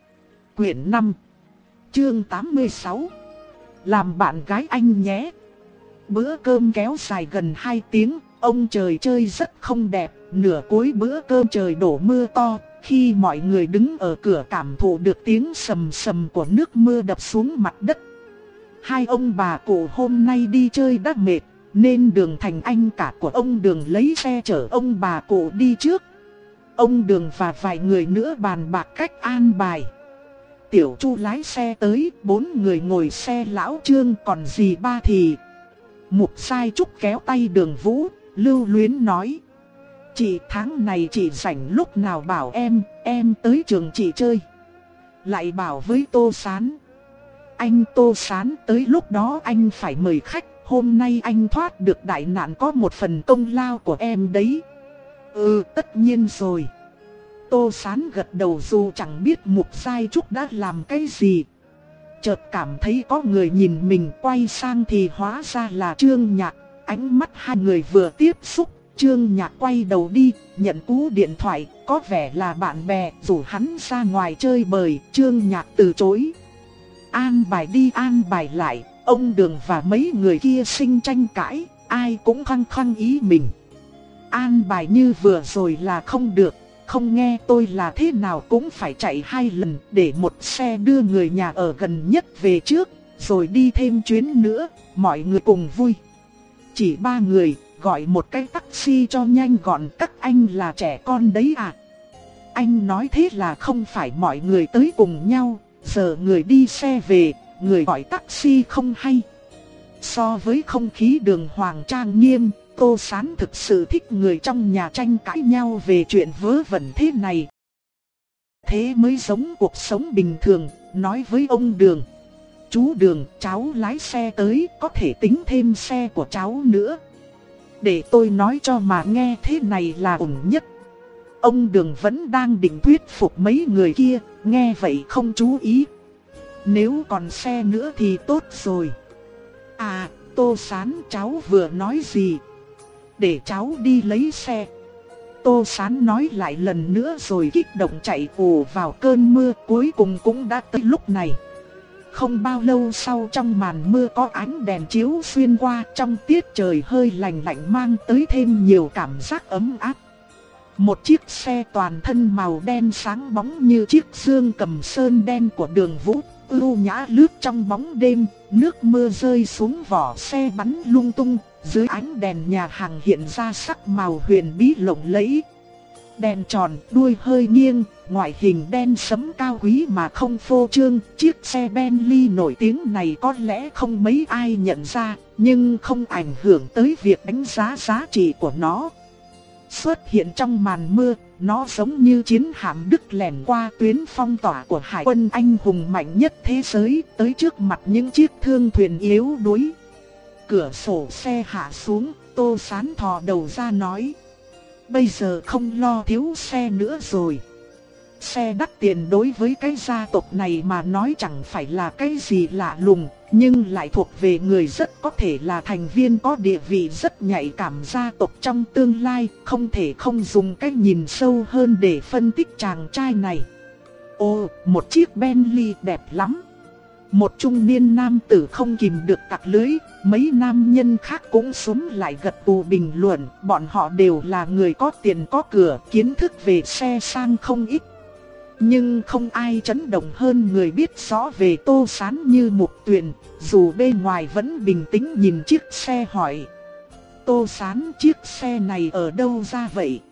Quyển năm, chương tám mươi sáu. Làm bạn gái anh nhé. Bữa cơm kéo dài gần hai tiếng, ông trời chơi rất không đẹp, nửa cuối bữa cơm trời đổ mưa to. Khi mọi người đứng ở cửa cảm thụ được tiếng sầm sầm của nước mưa đập xuống mặt đất. Hai ông bà cụ hôm nay đi chơi đã mệt, nên Đường Thành anh cả của ông Đường lấy xe chở ông bà cụ đi trước. Ông Đường và vài người nữa bàn bạc cách an bài. Tiểu Chu lái xe tới, bốn người ngồi xe lão Trương, còn dì ba thì... Mục Sai Trúc kéo tay Đường Vũ, lưu luyến nói: Chị tháng này chị rảnh lúc nào bảo em, em tới trường chị chơi. Lại bảo với Tô Sán: Anh Tô Sán tới lúc đó anh phải mời khách, hôm nay anh thoát được đại nạn có một phần công lao của em đấy. Ừ, tất nhiên rồi. Tô Sán gật đầu dù chẳng biết Mục Sai Trúc đã làm cái gì. Chợt cảm thấy có người nhìn mình, quay sang thì hóa ra là Trương Nhạc. Ánh mắt hai người vừa tiếp xúc, Trương Nhạc quay đầu đi, nhận cú điện thoại, có vẻ là bạn bè, rủ hắn ra ngoài chơi bời. Trương Nhạc từ chối. An bài đi an bài lại, ông Đường và mấy người kia sinh tranh cãi, ai cũng khăng khăng ý mình. An bài như vừa rồi là không được, không nghe tôi là thế nào cũng phải chạy hai lần để một xe đưa người nhà ở gần nhất về trước, rồi đi thêm chuyến nữa, mọi người cùng vui. Chỉ ba người, gọi một cái taxi cho nhanh gọn, các anh là trẻ con đấy à? Anh nói thế là không phải mọi người tới cùng nhau, giờ người đi xe về, người gọi taxi không hay. So với không khí đường hoàng trang nghiêm, Tô Sán thực sự thích người trong nhà tranh cãi nhau về chuyện vớ vẩn thế này. Thế mới giống cuộc sống bình thường, nói với ông Đường. Chú Đường, cháu lái xe tới, có thể tính thêm xe của cháu nữa. Để tôi nói cho mà nghe, thế này là ổn nhất. Ông Đường vẫn đang định thuyết phục mấy người kia, nghe vậy không chú ý. Nếu còn xe nữa thì tốt rồi. À, Tô Sán, cháu vừa nói gì? Để cháu đi lấy xe. Tô Sán nói lại lần nữa rồi kích động chạy ù vào cơn mưa, cuối cùng cũng đã tới lúc này. Không bao lâu sau, trong màn mưa có ánh đèn chiếu xuyên qua, trong tiết trời hơi lạnh lạnh mang tới thêm nhiều cảm giác ấm áp. Một chiếc xe toàn thân màu đen sáng bóng như chiếc dương cầm sơn đen của Đường Vũ, ưu nhã lướt trong bóng đêm, nước mưa rơi xuống vỏ xe bắn lung tung, dưới ánh đèn nhà hàng hiện ra sắc màu huyền bí lộng lẫy. Đèn tròn, đuôi hơi nghiêng, ngoại hình đen sẫm cao quý mà không phô trương, chiếc xe Bentley nổi tiếng này có lẽ không mấy ai nhận ra, nhưng không ảnh hưởng tới việc đánh giá giá trị của nó. Xuất hiện trong màn mưa, nó giống như chiến hạm Đức lẻn qua tuyến phong tỏa của hải quân anh hùng mạnh nhất thế giới, tới trước mặt những chiếc thương thuyền yếu đuối. Cửa sổ xe hạ xuống, Tô Sán thò đầu ra nói. Bây giờ không lo thiếu xe nữa rồi. Xe đắt tiền đối với cái gia tộc này mà nói chẳng phải là cái gì lạ lùng, nhưng lại thuộc về người rất có thể là thành viên có địa vị rất nhạy cảm gia tộc trong tương lai, không thể không dùng cách nhìn sâu hơn để phân tích chàng trai này. Ồ, một chiếc Bentley đẹp lắm. Một trung niên nam tử không kìm được tặc lưới, mấy nam nhân khác cũng xúm lại gật gù bình luận, bọn họ đều là người có tiền có cửa, kiến thức về xe sang không ít. Nhưng không ai chấn động hơn người biết rõ về Tô Sán như Mục Tuyền, dù bên ngoài vẫn bình tĩnh nhìn chiếc xe hỏi. Tô Sán, chiếc xe này ở đâu ra vậy?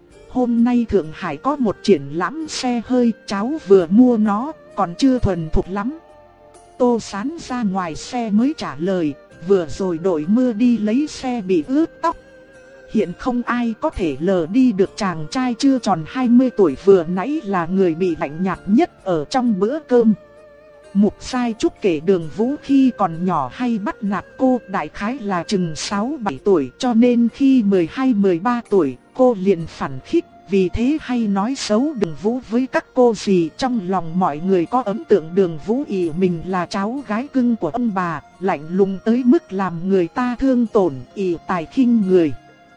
Hôm nay Thượng Hải có một triển lãm xe hơi, cháu vừa mua nó, còn chưa thuần thục lắm. Tô Sán ra ngoài xe mới trả lời, vừa rồi đội mưa đi lấy xe bị ướt tóc. Hiện không ai có thể lờ đi được chàng trai chưa tròn hai mươi tuổi vừa nãy là người bị lạnh nhạt nhất ở trong bữa cơm. Mục Sai Trúc kể Đường Vũ khi còn nhỏ hay bắt nạt cô, đại khái là chừng sáu bảy tuổi, cho nên khi mười hai mười ba tuổi cô liền phản khích. Vì thế hay nói xấu Đường Vũ với các cô dì, trong lòng mọi người có ấn tượng Đường Vũ ỷ mình là cháu gái cưng của ông bà, lạnh lùng tới mức làm người ta thương tổn, ỷ tài khinh người.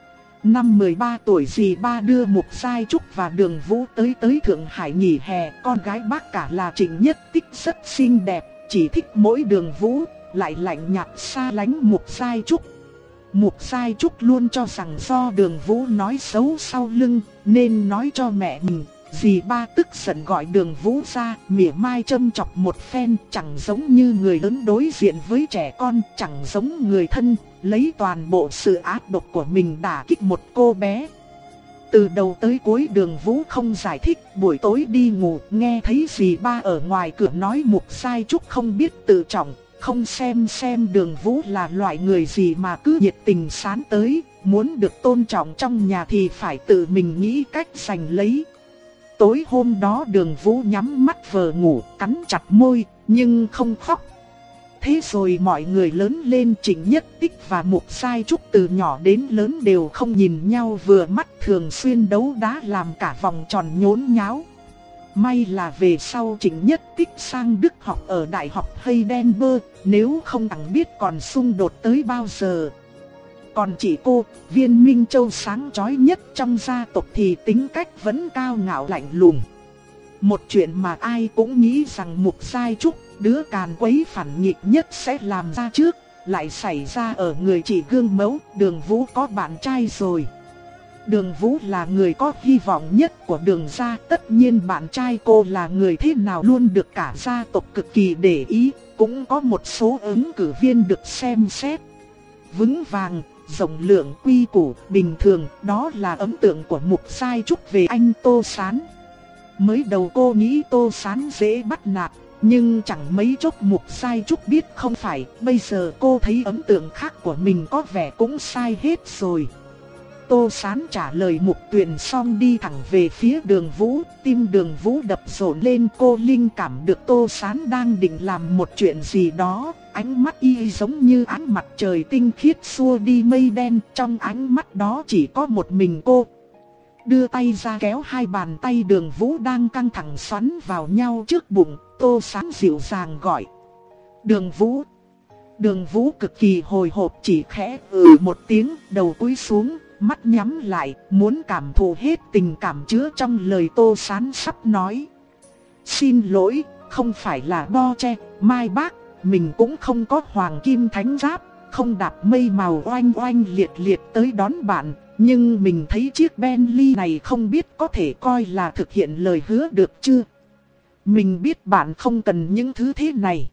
Năm mười ba tuổi dì ba đưa Mục Sai Trúc và Đường Vũ tới tới Thượng Hải nghỉ hè, con gái bác cả là Trịnh Nhất Tích rất xinh đẹp, chỉ thích mỗi Đường Vũ, lại lạnh nhạt xa lánh Mục Sai Trúc. Mục Sai Trúc luôn cho rằng do Đường Vũ nói xấu sau lưng, nên nói cho mẹ mình. Dì ba tức giận gọi Đường Vũ ra, mỉa mai châm chọc một phen, chẳng giống như người lớn đối diện với trẻ con, chẳng giống người thân, lấy toàn bộ sự ác độc của mình đả kích một cô bé. Từ đầu tới cuối Đường Vũ không giải thích, buổi tối đi ngủ, nghe thấy dì ba ở ngoài cửa nói Mục Sai Trúc không biết tự trọng, không xem xem Đường Vũ là loại người gì mà cứ nhiệt tình sán tới, muốn được tôn trọng trong nhà thì phải tự mình nghĩ cách giành lấy. Tối hôm đó Đường Vũ nhắm mắt vờ ngủ, cắn chặt môi, nhưng không khóc. Thế rồi mọi người lớn lên, Trịnh Nhất Tích và Mục Sai Trúc từ nhỏ đến lớn đều không nhìn nhau vừa mắt, thường xuyên đấu đá làm cả vòng tròn nhốn nháo. May là về sau Trịnh Nhất Tích sang Đức học ở Đại học Heidelberg, nếu không chẳng biết còn xung đột tới bao giờ. Còn chị cô, Viên Minh Châu sáng chói nhất trong gia tộc thì tính cách vẫn cao ngạo lạnh lùng. Một chuyện mà ai cũng nghĩ rằng Mục Sai Trúc, đứa càn quấy phản nghịch nhất sẽ làm ra trước, lại xảy ra ở người chị gương mẫu, Đường Vũ có bạn trai rồi. Đường Vũ là người có hy vọng nhất của Đường gia, tất nhiên bạn trai cô là người thế nào luôn được cả gia tộc cực kỳ để ý, cũng có một số ứng cử viên được xem xét. Vững vàng, rộng lượng, quy củ, bình thường, đó là ấn tượng của Mục Sai Trúc về anh Tô Sán. Mới đầu cô nghĩ Tô Sán dễ bắt nạt, nhưng chẳng mấy chốc Mục Sai Trúc biết không phải, bây giờ cô thấy ấn tượng khác của mình có vẻ cũng sai hết rồi. Tô Sán trả lời Mục Tuyền xong đi thẳng về phía Đường Vũ, tim Đường Vũ đập rộn lên, cô linh cảm được Tô Sán đang định làm một chuyện gì đó, ánh mắt y giống như ánh mặt trời tinh khiết xua đi mây đen, trong ánh mắt đó chỉ có một mình cô. Đưa tay ra kéo hai bàn tay Đường Vũ đang căng thẳng xoắn vào nhau trước bụng, Tô Sán dịu dàng gọi: "Đường Vũ." Đường Vũ cực kỳ hồi hộp chỉ khẽ ừ một tiếng, đầu cúi xuống, mắt nhắm lại, muốn cảm thụ hết tình cảm chứa trong lời Tô Sán sắp nói. "Xin lỗi, không phải là Bo Che, Mai Bác, mình cũng không có hoàng kim thánh giáp, không đạp mây màu oanh oanh liệt liệt tới đón bạn, nhưng mình thấy chiếc Bentley này không biết có thể coi là thực hiện lời hứa được chưa? Mình biết bạn không cần những thứ thế này,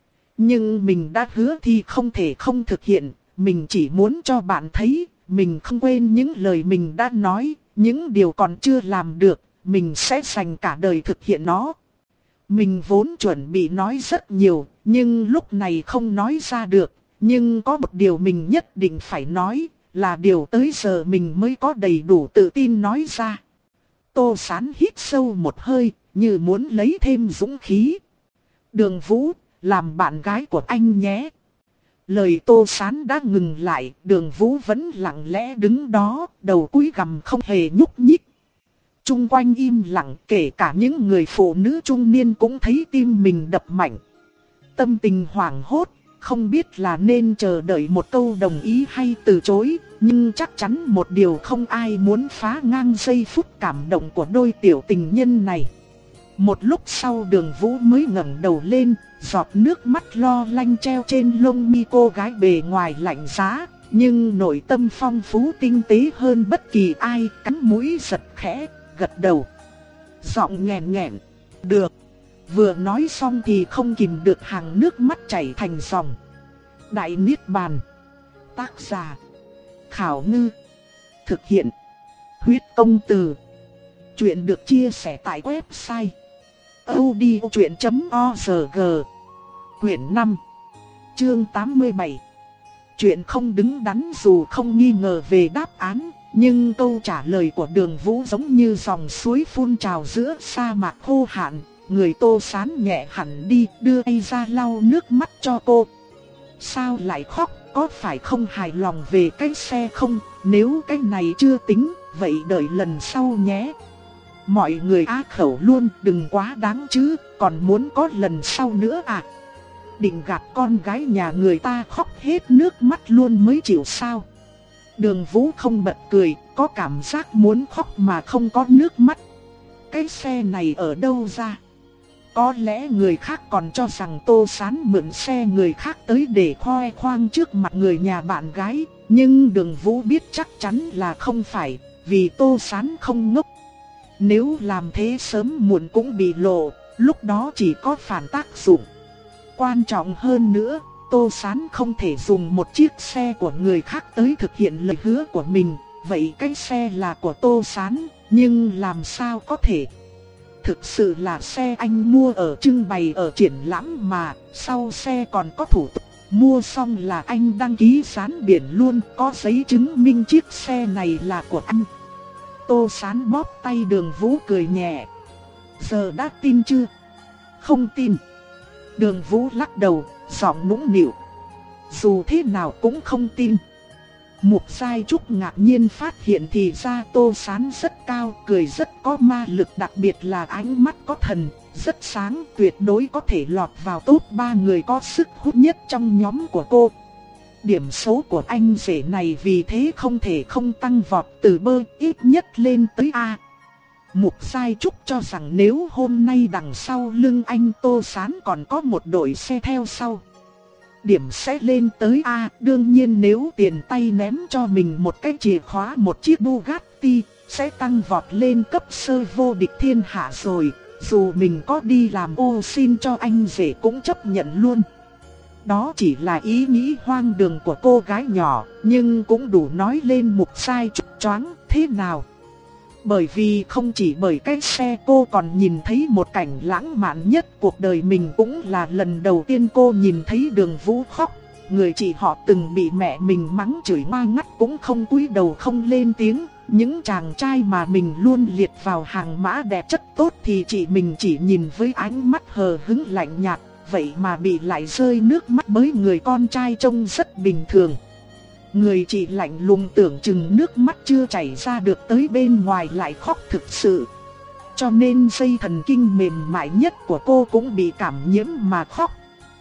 nhưng mình đã hứa thì không thể không thực hiện, mình chỉ muốn cho bạn thấy, mình không quên những lời mình đã nói, những điều còn chưa làm được, mình sẽ dành cả đời thực hiện nó." Mình vốn chuẩn bị nói rất nhiều, nhưng lúc này không nói ra được, nhưng có một điều mình nhất định phải nói, là điều tới giờ mình mới có đầy đủ tự tin nói ra. Tô Sán hít sâu một hơi, như muốn lấy thêm dũng khí. "Đường Vũ, làm bạn gái của anh nhé." Lời Tô Sán đã ngừng lại, Đường Vũ vẫn lặng lẽ đứng đó, đầu cúi gằm không hề nhúc nhích. Chung quanh im lặng, kể cả những người phụ nữ trung niên cũng thấy tim mình đập mạnh. Tâm tình hoảng hốt, không biết là nên chờ đợi một câu đồng ý hay từ chối, nhưng chắc chắn một điều không ai muốn phá ngang giây phút cảm động của đôi tiểu tình nhân này. Một lúc sau Đường Vũ mới ngẩng đầu lên, giọt nước mắt lo lanh treo trên lông mi cô gái bề ngoài lạnh giá, nhưng nội tâm phong phú tinh tế hơn bất kỳ ai, cắn mũi giật khẽ, gật đầu. Giọng nghẹn nghẹn: "Được." Vừa nói xong thì không kìm được hàng nước mắt chảy thành dòng. Đại Niết Bàn. Tác giả: Khảo Ngư. Thực hiện: Huyết Công Từ. Chuyện được chia sẻ tại website audiochuyện chấm org. Quyển năm, chương tám mươi bảy. Chuyện không đứng đắn. Dù không nghi ngờ về đáp án, nhưng câu trả lời của Đường Vũ giống như dòng suối phun trào giữa sa mạc khô hạn. Người Tô Sán nhẹ hẳn đi, đưa tay ra lau nước mắt cho cô. "Sao lại khóc, có phải không hài lòng về cái xe không? Nếu cái này chưa tính, vậy đợi lần sau nhé." Mọi người á khẩu luôn, đừng quá đáng chứ, còn muốn có lần sau nữa à? Định gạt con gái nhà người ta khóc hết nước mắt luôn mới chịu sao? Đường Vũ không bật cười, có cảm giác muốn khóc mà không có nước mắt. Cái xe này ở đâu ra? Có lẽ người khác còn cho rằng Tô Sán mượn xe người khác tới để khoe khoang trước mặt người nhà bạn gái, nhưng Đường Vũ biết chắc chắn là không phải, vì Tô Sán không ngốc. Nếu làm thế sớm muộn cũng bị lộ, lúc đó chỉ có phản tác dụng. Quan trọng hơn nữa, Tô Sán không thể dùng một chiếc xe của người khác tới thực hiện lời hứa của mình, vậy cái xe là của Tô Sán, nhưng làm sao có thể? Thực sự là xe anh mua ở trưng bày ở triển lãm mà, sau xe còn có thủ tục, mua xong là anh đăng ký dán biển luôn, có giấy chứng minh chiếc xe này là của anh. Tô Sán bóp tay Đường Vũ cười nhẹ. "Giờ đã tin chưa?" "Không tin." Đường Vũ lắc đầu, giọng nũng nịu. "Dù thế nào cũng không tin." Mục Sai Trúc ngạc nhiên phát hiện thì ra Tô Sán rất cao, cười rất có ma lực, đặc biệt là ánh mắt có thần, rất sáng, tuyệt đối có thể lọt vào top ba người có sức hút nhất trong nhóm của cô. Điểm số của anh rể này vì thế không thể không tăng vọt từ B ít nhất lên tới A. Mục Sai Trúc cho rằng nếu hôm nay đằng sau lưng anh Tô Sán còn có một đội xe theo sau, điểm sẽ lên tới A. Đương nhiên nếu tiền tay ném cho mình một cái chìa khóa một chiếc Bugatti, City, sẽ tăng vọt lên cấp sơ vô địch thiên hạ rồi, dù mình có đi làm ô xin cho anh rể cũng chấp nhận luôn. Đó chỉ là ý nghĩ hoang đường của cô gái nhỏ, nhưng cũng đủ nói lên Mục Sai trục choáng thế nào. Bởi vì không chỉ bởi cái xe, cô còn nhìn thấy một cảnh lãng mạn nhất cuộc đời mình, cũng là lần đầu tiên cô nhìn thấy Đường Vũ khóc. Người chị họ từng bị mẹ mình mắng chửi ngoa ngắt cũng không cúi đầu không lên tiếng. Những chàng trai mà mình luôn liệt vào hàng mã đẹp chất tốt thì chị mình chỉ nhìn với ánh mắt hờ hững lạnh nhạt. Vậy mà bị lại rơi nước mắt bởi người con trai trông rất bình thường. Người chị lạnh lùng tưởng chừng nước mắt chưa chảy ra được tới bên ngoài lại khóc thực sự. Cho nên dây thần kinh mềm mại nhất của cô cũng bị cảm nhiễm mà khóc.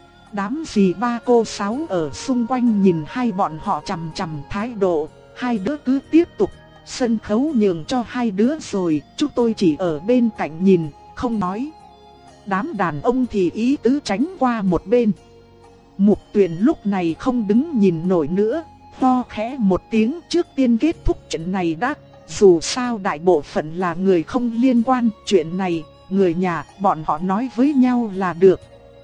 Đám dì ba cô sáu ở xung quanh nhìn hai bọn họ chằm chằm thái độ, hai đứa cứ tiếp tục, sân khấu nhường cho hai đứa rồi, chúng tôi chỉ ở bên cạnh nhìn, không nói. Đám đàn ông thì ý tứ tránh qua một bên. Mục Tuyền lúc này không đứng nhìn nổi nữa, to khẽ một tiếng trước tiên kết thúc chuyện này đã. Dù sao đại bộ phận là người không liên quan, chuyện này, người nhà, bọn họ nói với nhau là được.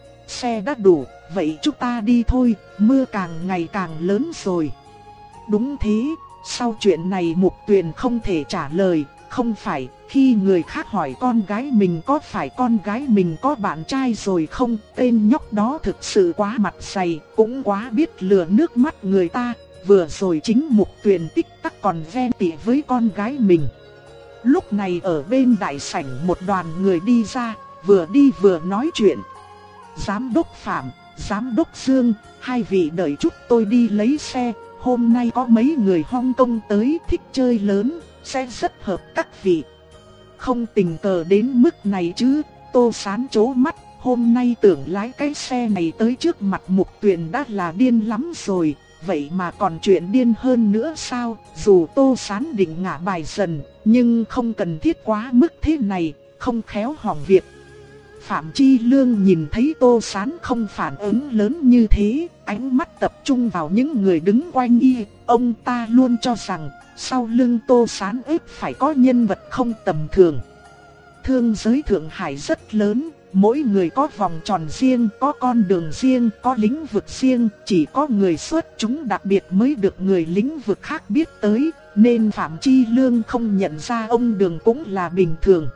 Xe đã đủ, vậy chúng ta đi thôi, mưa càng ngày càng lớn rồi. Đúng thế, sau chuyện này Mục Tuyền không thể trả lời. Không phải, khi người khác hỏi con gái mình có phải con gái mình có bạn trai rồi không, tên nhóc đó thực sự quá mặt dày, cũng quá biết lừa nước mắt người ta. Vừa rồi chính Mục Tuyền tích tắc còn ven tị với con gái mình. Lúc này ở bên đại sảnh một đoàn người đi ra, vừa đi vừa nói chuyện. Giám đốc Phạm, Giám đốc Dương, hai vị đợi chút tôi đi lấy xe. Hôm nay có mấy người Hong Kong tới thích chơi lớn, sẽ rất hợp các vị. Không tình cờ đến mức này chứ, Tô Sán chố mắt. Hôm nay tưởng lái cái xe này tới trước mặt Mục Tuyền đã là điên lắm rồi. Vậy mà còn chuyện điên hơn nữa sao? Dù Tô Sán định ngả bài dần, nhưng không cần thiết quá mức thế này, không khéo hỏng việc. Phạm Chi Lương nhìn thấy Tô Sán không phản ứng lớn như thế, ánh mắt tập trung vào những người đứng quanh y. Ông ta luôn cho rằng, sau lưng Tô Sán ít phải có nhân vật không tầm thường. Thương giới Thượng Hải rất lớn, mỗi người có vòng tròn riêng, có con đường riêng, có lĩnh vực riêng. Chỉ có người xuất chúng đặc biệt mới được người lĩnh vực khác biết tới, nên Phạm Chi Lương không nhận ra ông Đường cũng là bình thường.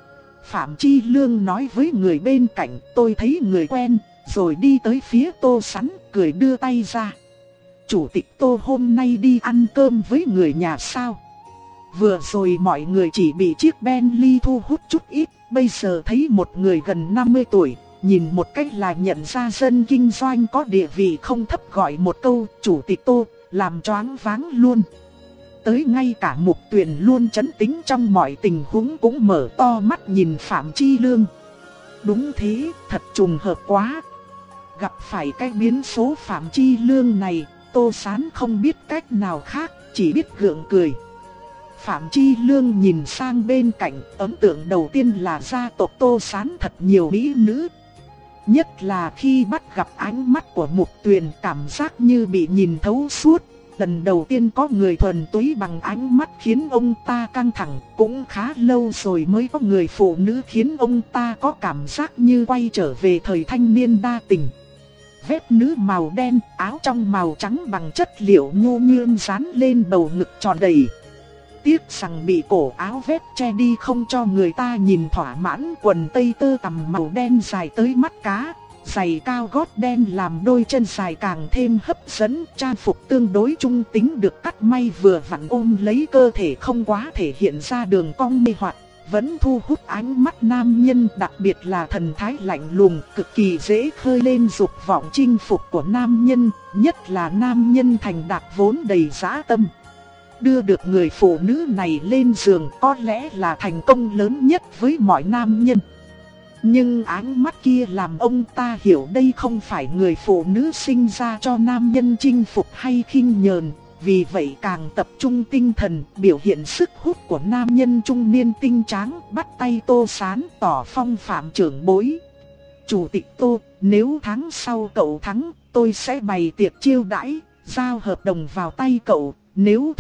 Phạm Chi Lương nói với người bên cạnh, tôi thấy người quen, rồi đi tới phía Tô Sán, cười đưa tay ra. Chủ tịch Tô hôm nay đi ăn cơm với người nhà sao? Vừa rồi mọi người chỉ bị chiếc Bentley thu hút chút ít, bây giờ thấy một người gần năm mươi tuổi, nhìn một cách là nhận ra dân kinh doanh có địa vị không thấp gọi một câu chủ tịch Tô, làm choáng váng luôn. Tới ngay cả Mục Tuyền luôn trấn tĩnh trong mọi tình huống cũng mở to mắt nhìn Phạm Chi Lương. Đúng thế, thật trùng hợp quá. Gặp phải cái biến số Phạm Chi Lương này, Tô Sán không biết cách nào khác, chỉ biết gượng cười. Phạm Chi Lương nhìn sang bên cạnh, ấn tượng đầu tiên là gia tộc Tô Sán thật nhiều mỹ nữ. Nhất là khi bắt gặp ánh mắt của Mục Tuyền, cảm giác như bị nhìn thấu suốt. Lần đầu tiên có người thuần túy bằng ánh mắt khiến ông ta căng thẳng, cũng khá lâu rồi mới có người phụ nữ khiến ông ta có cảm giác như quay trở về thời thanh niên đa tình. Vết nữ màu đen, áo trong màu trắng bằng chất liệu nhô nhương dán lên bầu ngực tròn đầy. Tiếc rằng bị cổ áo vét che đi không cho người ta nhìn thỏa mãn, quần tây tơ tằm màu đen dài tới mắt cá. Giày cao gót đen làm đôi chân dài càng thêm hấp dẫn, trang phục tương đối trung tính được cắt may vừa vặn ôm lấy cơ thể không quá thể hiện ra đường cong mê hoặc, vẫn thu hút ánh mắt nam nhân, đặc biệt là thần thái lạnh lùng, cực kỳ dễ khơi lên dục vọng chinh phục của nam nhân, nhất là nam nhân thành đạt vốn đầy dã tâm. Đưa được người phụ nữ này lên giường có lẽ là thành công lớn nhất với mọi nam nhân. Nhưng ánh mắt kia làm ông ta hiểu đây không phải người phụ nữ sinh ra cho nam nhân chinh phục hay khinh nhờn. Vì vậy càng tập trung tinh thần biểu hiện sức hút của nam nhân trung niên tinh tráng, bắt tay Tô Sán tỏ phong phạm trưởng bối. Chủ tịch Tô, nếu tháng sau cậu thắng, tôi sẽ bày tiệc chiêu đãi, giao hợp đồng vào tay cậu. Nếu thua,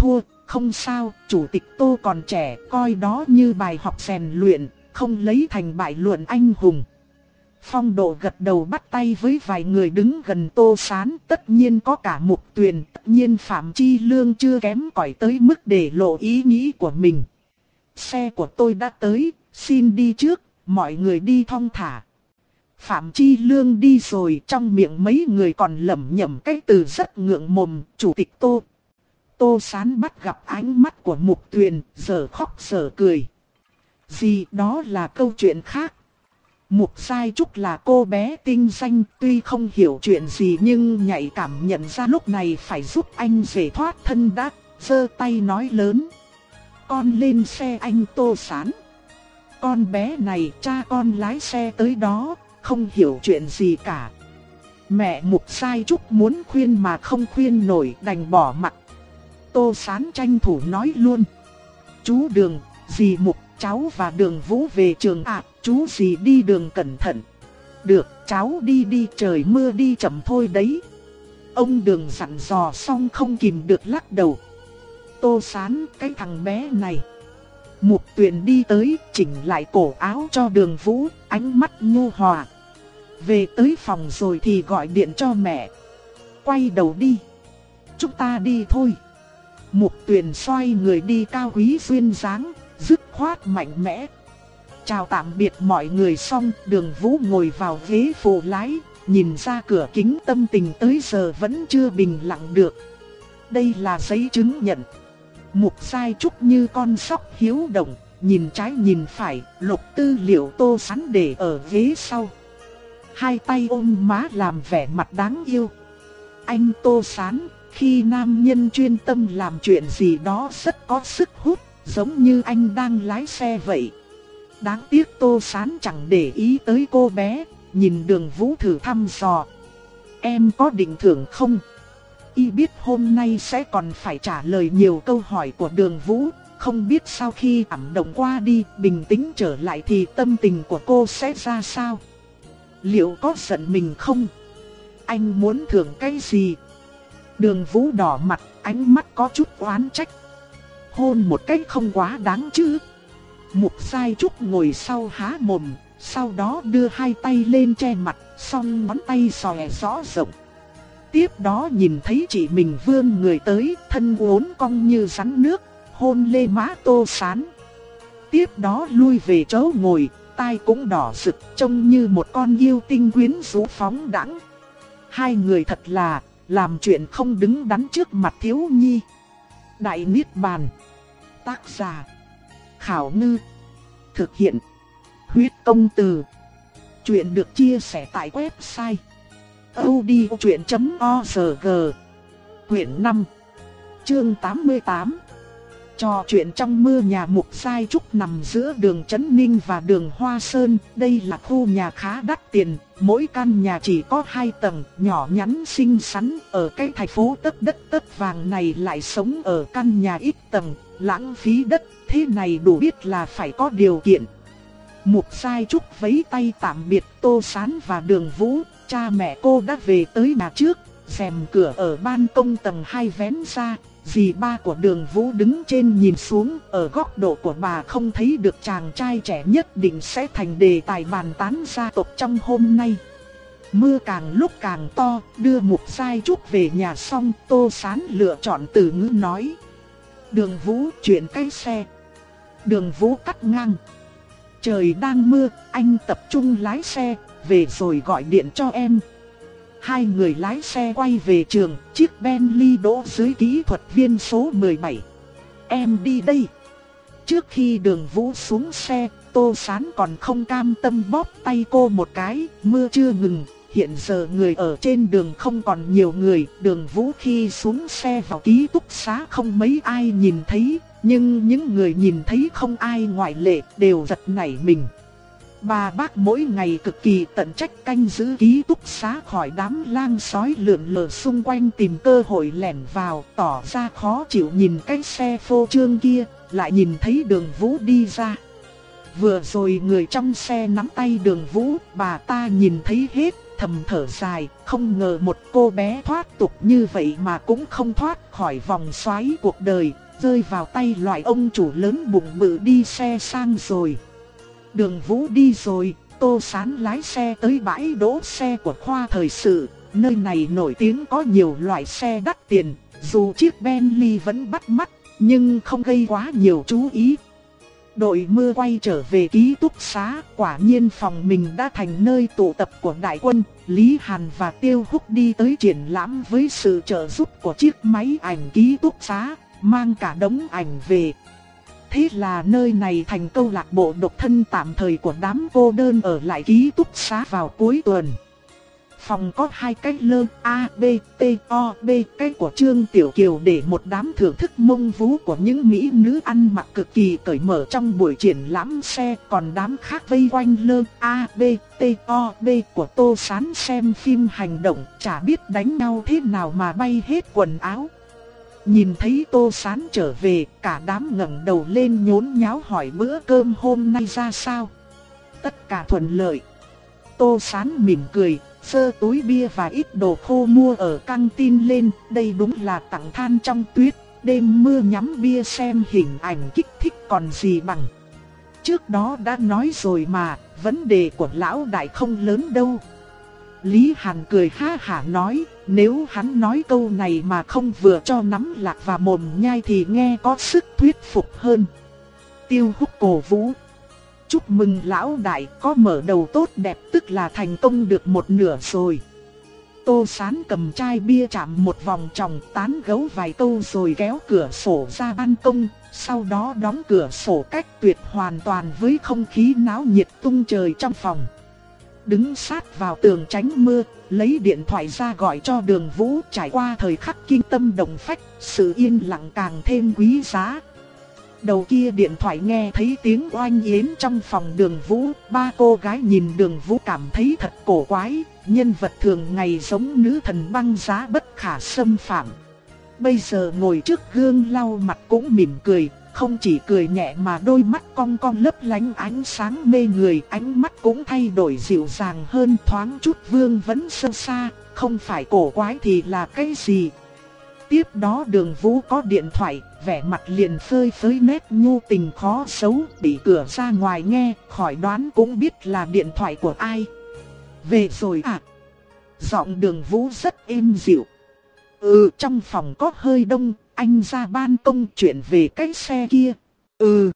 không sao, chủ tịch Tô còn trẻ, coi đó như bài học rèn luyện, không lấy thành bại luận anh hùng. Phong Độ gật đầu bắt tay với vài người đứng gần Tô Sán, tất nhiên có cả Mục Tuyền, tất nhiên Phạm Chi Lương chưa kém cỏi tới mức để lộ ý nghĩ của mình. Xe của tôi đã tới, xin đi trước, mọi người đi thong thả. Phạm Chi Lương đi rồi, trong miệng mấy người còn lẩm nhẩm cái từ rất ngượng mồm, chủ tịch Tô. Tô Sán bắt gặp ánh mắt của Mục Tuyền, giờ khóc giờ cười. Gì đó là câu chuyện khác. Mục Sai Trúc là cô bé tinh danh, tuy không hiểu chuyện gì nhưng nhạy cảm nhận ra lúc này phải giúp anh rể thoát thân đã, giơ tay nói lớn. Con lên xe anh Tô Sán. Con bé này cha con lái xe tới đó, không hiểu chuyện gì cả. Mẹ Mục Sai Trúc muốn khuyên mà không khuyên nổi, đành bỏ mặc. Tô Sán tranh thủ nói luôn. Chú Đường, dì Mục, cháu và Đường Vũ về trường ạ, à, chú dì đi đường cẩn thận. Được, cháu đi đi, trời mưa đi chậm thôi đấy. Ông Đường dặn dò xong không kìm được lắc đầu. Tô Sán, cái thằng bé này. Mục Tuyền đi tới, chỉnh lại cổ áo cho Đường Vũ, ánh mắt nhu hòa. Về tới phòng rồi thì gọi điện cho mẹ. Quay đầu đi. Chúng ta đi thôi. Mục Tuyền xoay người đi cao quý duyên dáng, dứt khoát mạnh mẽ. Chào tạm biệt mọi người xong, Đường Vũ ngồi vào ghế phụ lái, nhìn ra cửa kính, tâm tình tới giờ vẫn chưa bình lặng được. Đây là giấy chứng nhận. Mục Sai Trúc như con sóc hiếu động, nhìn trái nhìn phải, lục tư liệu Tô Sán để ở ghế sau. Hai tay ôm má làm vẻ mặt đáng yêu. Anh Tô Sán, khi nam nhân chuyên tâm làm chuyện gì đó rất có sức hút, giống như anh đang lái xe vậy. Đáng tiếc Tô Sán chẳng để ý tới cô bé, nhìn Đường Vũ thử thăm dò. Em có định thưởng không? Y biết hôm nay sẽ còn phải trả lời nhiều câu hỏi của Đường Vũ, không biết sau khi cảm động qua đi, bình tĩnh trở lại thì tâm tình của cô sẽ ra sao? Liệu có giận mình không? Anh muốn thưởng cái gì? Đường Vũ đỏ mặt, ánh mắt có chút oán trách. Hôn một cách không quá đáng chứ? Mục Sai Trúc ngồi sau há mồm, sau đó đưa hai tay lên che mặt, song ngón tay xòe rõ rộng. Tiếp đó nhìn thấy chị mình vươn người tới, thân uốn cong như rắn nước, hôn lên má Tô Sán. Tiếp đó lui về chỗ ngồi, tai cũng đỏ rực, trông như một con yêu tinh quyến rũ phóng đãng. Hai người thật là làm chuyện không đứng đắn trước mặt thiếu nhi. Đại Niết Bàn. Tác giả Khảo Ngư. Thực hiện Huyết Công Từ. Chuyện được chia sẻ tại website audiochuyện chấm org. Quyển năm, chương tám mươi tám. Trò chuyện trong mưa. Nhà Mục Sai Trúc nằm giữa đường Trấn Ninh và đường Hoa Sơn. Đây là khu nhà khá đắt tiền, mỗi căn nhà chỉ có hai tầng, nhỏ nhắn xinh xắn. Ở cái thành phố tất đất tất vàng này lại sống ở căn nhà ít tầng, lãng phí đất, thế này đủ biết là phải có điều kiện. Mục Sai Trúc vẫy tay tạm biệt Tô Sán và Đường Vũ, cha mẹ cô đã về tới nhà trước, rèm cửa ở ban công tầng hai vén ra. Dì ba của Đường Vũ đứng trên nhìn xuống, ở góc độ của bà không thấy được chàng trai trẻ nhất định sẽ thành đề tài bàn tán gia tộc trong hôm nay. Mưa càng lúc càng to, đưa Mục Sai Trúc về nhà xong, Tô Sán lựa chọn từ ngữ nói. Đường Vũ, chuyển cái xe. Đường Vũ cắt ngang. Trời đang mưa, anh tập trung lái xe, về rồi gọi điện cho em. Hai người lái xe quay về trường, chiếc Bentley đỗ dưới kỹ thuật viên số mười bảy. Em đi đây. Trước khi Đường Vũ xuống xe, Tô Sán còn không cam tâm bóp tay cô một cái. Mưa chưa ngừng, hiện giờ người ở trên đường không còn nhiều người. Đường Vũ khi xuống xe vào ký túc xá không mấy ai nhìn thấy, nhưng những người nhìn thấy không ai ngoại lệ, đều giật nảy mình. Bà bác mỗi ngày cực kỳ tận trách canh giữ ký túc xá khỏi đám lang sói lượn lờ xung quanh tìm cơ hội lẻn vào, tỏ ra khó chịu nhìn cái xe phô trương kia, lại nhìn thấy Đường Vũ đi ra. Vừa rồi người trong xe nắm tay Đường Vũ, bà ta nhìn thấy hết, thầm thở dài, không ngờ một cô bé thoát tục như vậy mà cũng không thoát khỏi vòng xoáy cuộc đời, rơi vào tay loại ông chủ lớn bụng bự đi xe sang rồi. Đường Vũ đi rồi, Tô Sán lái xe tới bãi đỗ xe của khoa thời sự. Nơi này nổi tiếng có nhiều loại xe đắt tiền, dù chiếc Bentley vẫn bắt mắt, nhưng không gây quá nhiều chú ý. Đội mưa quay trở về ký túc xá, quả nhiên phòng mình đã thành nơi tụ tập của đại quân. Lý Hàn và Tiêu Húc đi tới triển lãm với sự trợ giúp của chiếc máy ảnh ký túc xá, mang cả đống ảnh về. Thế là nơi này thành câu lạc bộ độc thân tạm thời của đám cô đơn ở lại ký túc xá vào cuối tuần. Phòng có hai cái lơ A, B, T, O, B, cái của Trương Tiểu Kiều để một đám thưởng thức mông vú của những mỹ nữ ăn mặc cực kỳ cởi mở trong buổi triển lãm xe. Còn đám khác vây quanh lơ A, B, T, O, B của Tô Sán xem phim hành động, chả biết đánh nhau thế nào mà bay hết quần áo. Nhìn thấy Tô Sán trở về, cả đám ngẩng đầu lên nhốn nháo hỏi bữa cơm hôm nay ra sao. Tất cả thuận lợi. Tô Sán mỉm cười, sơ túi bia và ít đồ khô mua ở căng tin lên. Đây đúng là tặng than trong tuyết, đêm mưa nhắm bia xem hình ảnh kích thích còn gì bằng. Trước đó đã nói rồi mà, vấn đề của lão đại không lớn đâu. Lý Hàn cười ha hả nói, nếu hắn nói câu này mà không vừa cho nắm lạc và mồm nhai thì nghe có sức thuyết phục hơn. Tiêu Húc cổ vũ. Chúc mừng lão đại, có mở đầu tốt đẹp tức là thành công được một nửa rồi. Tô Sán cầm chai bia chạm một vòng tròng, tán gẫu vài câu rồi kéo cửa sổ ra ban công, sau đó đóng cửa sổ cách tuyệt hoàn toàn với không khí náo nhiệt tung trời trong phòng. Đứng sát vào tường tránh mưa, lấy điện thoại ra gọi cho Đường Vũ. Trải qua thời khắc kinh tâm động phách, sự yên lặng càng thêm quý giá. Đầu kia điện thoại nghe thấy tiếng oanh yến trong phòng Đường Vũ. Ba cô gái nhìn Đường Vũ cảm thấy thật cổ quái, nhân vật thường ngày giống nữ thần băng giá bất khả xâm phạm. Bây giờ ngồi trước gương lau mặt cũng mỉm cười, không chỉ cười nhẹ mà đôi mắt cong cong lấp lánh ánh sáng mê người, ánh mắt cũng thay đổi dịu dàng hơn, thoáng chút vương vấn sâu xa, không phải cổ quái thì là cái gì. Tiếp đó Đường Vũ có điện thoại, vẻ mặt liền phơi phới nét nhu tình khó xấu, bị cửa ra ngoài nghe, khỏi đoán cũng biết là điện thoại của ai. Về rồi à? Giọng Đường Vũ rất êm dịu. Ừ, trong phòng có hơi đông, anh ra ban công chuyện về cái xe kia. Ừ,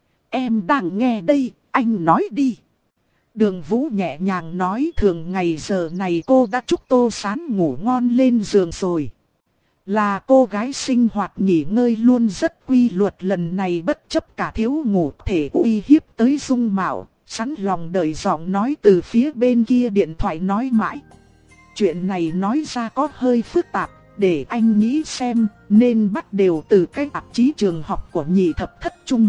em đang nghe đây, anh nói đi. Đường Vũ nhẹ nhàng nói, thường ngày giờ này cô đã chúc Tô Sán ngủ ngon lên giường rồi. Là cô gái sinh hoạt nghỉ ngơi luôn rất quy luật, lần này bất chấp cả thiếu ngủ thể uy hiếp tới dung mạo, sẵn lòng đợi giọng nói từ phía bên kia điện thoại nói mãi. Chuyện này nói ra có hơi phức tạp, để anh nghĩ xem, nên bắt đều từ cái tạp chí trường học của nhị thập thất trung.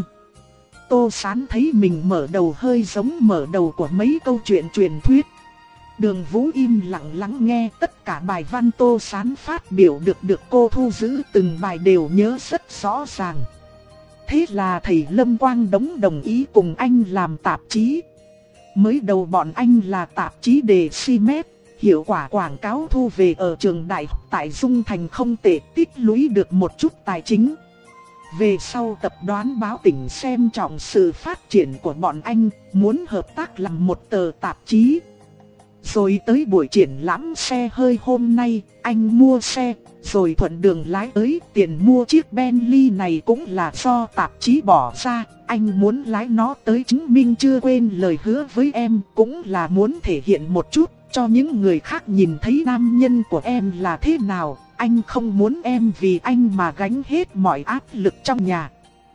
Tô Sán thấy mình mở đầu hơi giống mở đầu của mấy câu chuyện truyền thuyết. Đường Vũ im lặng lắng nghe, tất cả bài văn Tô Sán phát biểu được được cô thu giữ, từng bài đều nhớ rất rõ ràng. Thế là thầy Lâm Quang Đống đồng ý cùng anh làm tạp chí. Mới đầu bọn anh là tạp chí đề xi mét, hiệu quả quảng cáo thu về ở trường đại học tại Dung Thành không tệ, tích lũy được một chút tài chính. Về sau tập đoàn báo tỉnh xem trọng sự phát triển của bọn anh, muốn hợp tác làm một tờ tạp chí. Rồi tới buổi triển lãm xe hơi hôm nay, anh mua xe, rồi thuận đường lái tới. Tiền mua chiếc Bentley này cũng là do tạp chí bỏ ra. Anh muốn lái nó tới chứng minh chưa quên lời hứa với em, cũng là muốn thể hiện một chút cho những người khác nhìn thấy nam nhân của em là thế nào. Anh không muốn em vì anh mà gánh hết mọi áp lực trong nhà.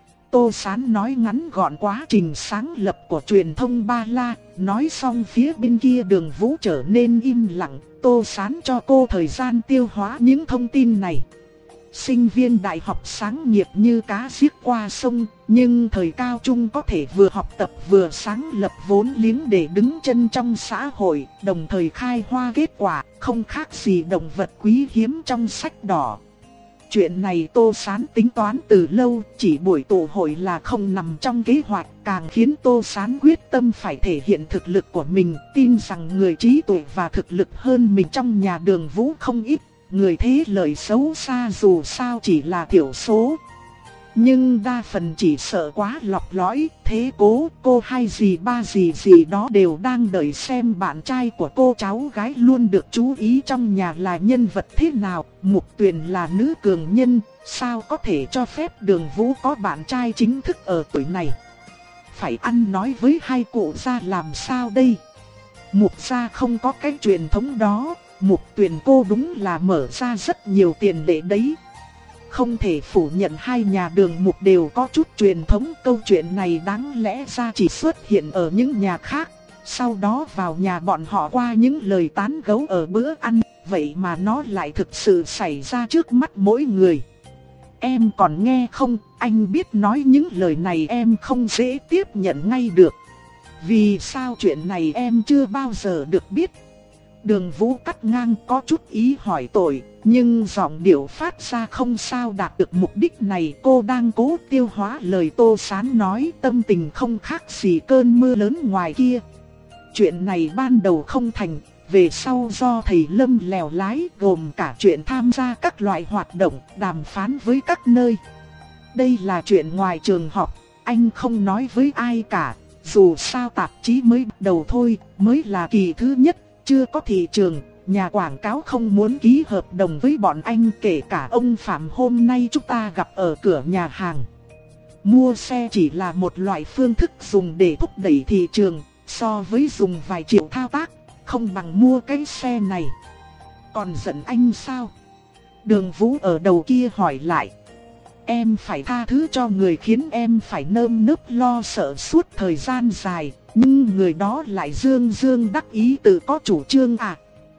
Tô Sán nói ngắn gọn quá trình sáng lập của truyền thông Ba La. Nói xong phía bên kia Đường Vũ trở nên im lặng. Tô Sán cho cô thời gian tiêu hóa những thông tin này. Sinh viên đại học sáng nghiệp như cá giết qua sông, nhưng thời cao trung có thể vừa học tập vừa sáng lập vốn liếng để đứng chân trong xã hội, đồng thời khai hoa kết quả, không khác gì động vật quý hiếm trong sách đỏ. Chuyện này Tô Sán tính toán từ lâu, chỉ buổi tụ hội là không nằm trong kế hoạch, càng khiến Tô Sán quyết tâm phải thể hiện thực lực của mình, tin rằng người trí tuệ và thực lực hơn mình trong nhà Đường Vũ không ít, người thế lợi xấu xa dù sao chỉ là thiểu số. Nhưng đa phần chỉ sợ quá lọc lõi, thế cố, cô hay gì ba gì gì đó đều đang đợi xem bạn trai của cô cháu gái luôn được chú ý trong nhà là nhân vật thế nào. Mục Tuyền là nữ cường nhân, sao có thể cho phép Đường Vũ có bạn trai chính thức ở tuổi này. Phải ăn nói với hai cụ gia làm sao đây? Mục gia không có cái truyền thống đó, Mục Tuyền cô đúng là mở ra rất nhiều tiền lệ đấy. Không thể phủ nhận hai nhà Đường Mục đều có chút truyền thống, câu chuyện này đáng lẽ ra chỉ xuất hiện ở những nhà khác. Sau đó vào nhà bọn họ qua những lời tán gẫu ở bữa ăn, vậy mà nó lại thực sự xảy ra trước mắt mỗi người. Em còn nghe không, anh biết nói những lời này em không dễ tiếp nhận ngay được. Vì sao chuyện này em chưa bao giờ được biết? Đường Vũ cắt ngang có chút ý hỏi tội, nhưng giọng điệu phát ra không sao đạt được mục đích này. Cô đang cố tiêu hóa lời Tô Sán nói, tâm tình không khác gì cơn mưa lớn ngoài kia. Chuyện này ban đầu không thành, về sau do thầy Lâm lèo lái, gồm cả chuyện tham gia các loại hoạt động, đàm phán với các nơi. Đây là chuyện ngoài trường học, anh không nói với ai cả, dù sao tạp chí mới bắt đầu thôi, mới là kỳ thứ nhất, chưa có thị trường, nhà quảng cáo không muốn ký hợp đồng với bọn anh, kể cả ông Phạm hôm nay chúng ta gặp ở cửa nhà hàng. Mua xe chỉ là một loại phương thức dùng để thúc đẩy thị trường, so với dùng vài triệu thao tác, không bằng mua cái xe này. Còn giận anh sao? Đường Vũ ở đầu kia hỏi lại. Em phải tha thứ cho người khiến em phải nơm nớp lo sợ suốt thời gian dài, nhưng người đó lại dương dương đắc ý tự có chủ trương à.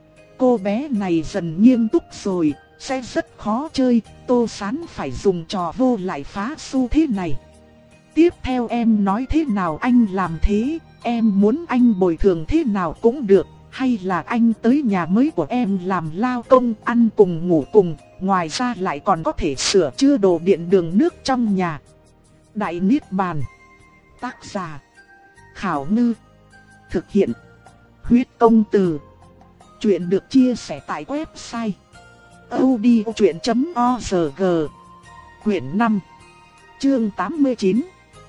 Cô bé này dần nghiêm túc rồi, sẽ rất khó chơi, Tô Sán phải dùng trò vô lại phá xu thế này. Tiếp theo em nói thế nào anh làm thế, em muốn anh bồi thường thế nào cũng được, hay là anh tới nhà mới của em làm lao công, ăn cùng ngủ cùng, ngoài ra lại còn có thể sửa chữa đồ điện đường nước trong nhà. Đại Niết Bàn. Tác giả Khảo Ngư. Thực hiện Huyết Công Từ. Chuyện được chia sẻ tại website audiochuyện chấm org. Quyển năm, chương tám mươi chín.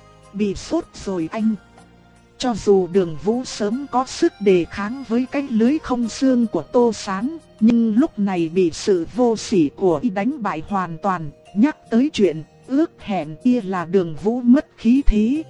Bị sốt rồi anh. Cho dù Đường Vũ sớm có sức đề kháng với cái lưới không xương của Tô Sán, nhưng lúc này bị sự vô sỉ của y đánh bại hoàn toàn. Nhắc tới chuyện ước hẹn kia là Đường Vũ mất khí thế.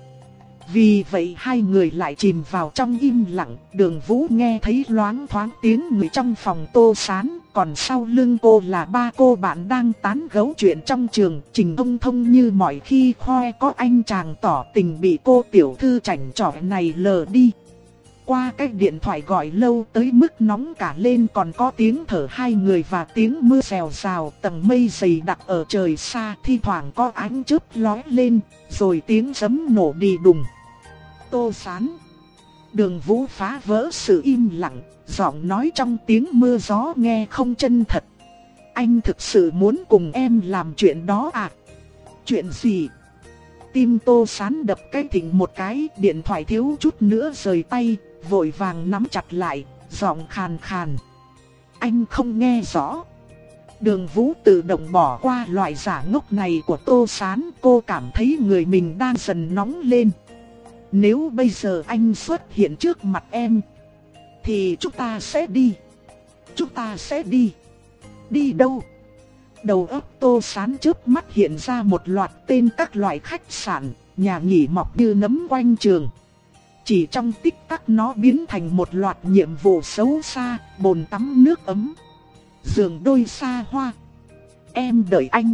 Vì vậy hai người lại chìm vào trong im lặng. Đường Vũ nghe thấy loáng thoáng tiếng người trong phòng Tô Sán, còn sau lưng cô là ba cô bạn đang tán gẫu chuyện trong trường. Trình Thông Thông như mọi khi khoe có anh chàng tỏ tình bị cô tiểu thư chảnh chọe này lờ đi. Qua cái điện thoại gọi lâu tới mức nóng cả lên, còn có tiếng thở hai người và tiếng mưa rèo rào, tầng mây dày đặc ở trời xa, thi thoảng có ánh chớp lóe lên, rồi tiếng sấm nổ đi đùng. Tô Sán. Đường Vũ phá vỡ sự im lặng, giọng nói trong tiếng mưa gió nghe không chân thật. Anh thực sự muốn cùng em làm chuyện đó à? Chuyện gì? Tim Tô Sán đập cái thình một cái, điện thoại thiếu chút nữa rời tay, vội vàng nắm chặt lại, giọng khàn khàn. Anh không nghe rõ. Đường Vũ tự động bỏ qua loại giả ngốc này của Tô Sán, cô cảm thấy người mình đang dần nóng lên. Nếu bây giờ anh xuất hiện trước mặt em, thì chúng ta sẽ đi. Chúng ta sẽ đi. Đi đâu? Đầu óc Tô Sán chớp mắt hiện ra một loạt tên các loại khách sạn, nhà nghỉ mọc như nấm quanh trường. Chỉ trong tích tắc nó biến thành một loạt nhiệm vụ xấu xa, bồn tắm nước ấm, giường đôi xa hoa. Em đợi anh.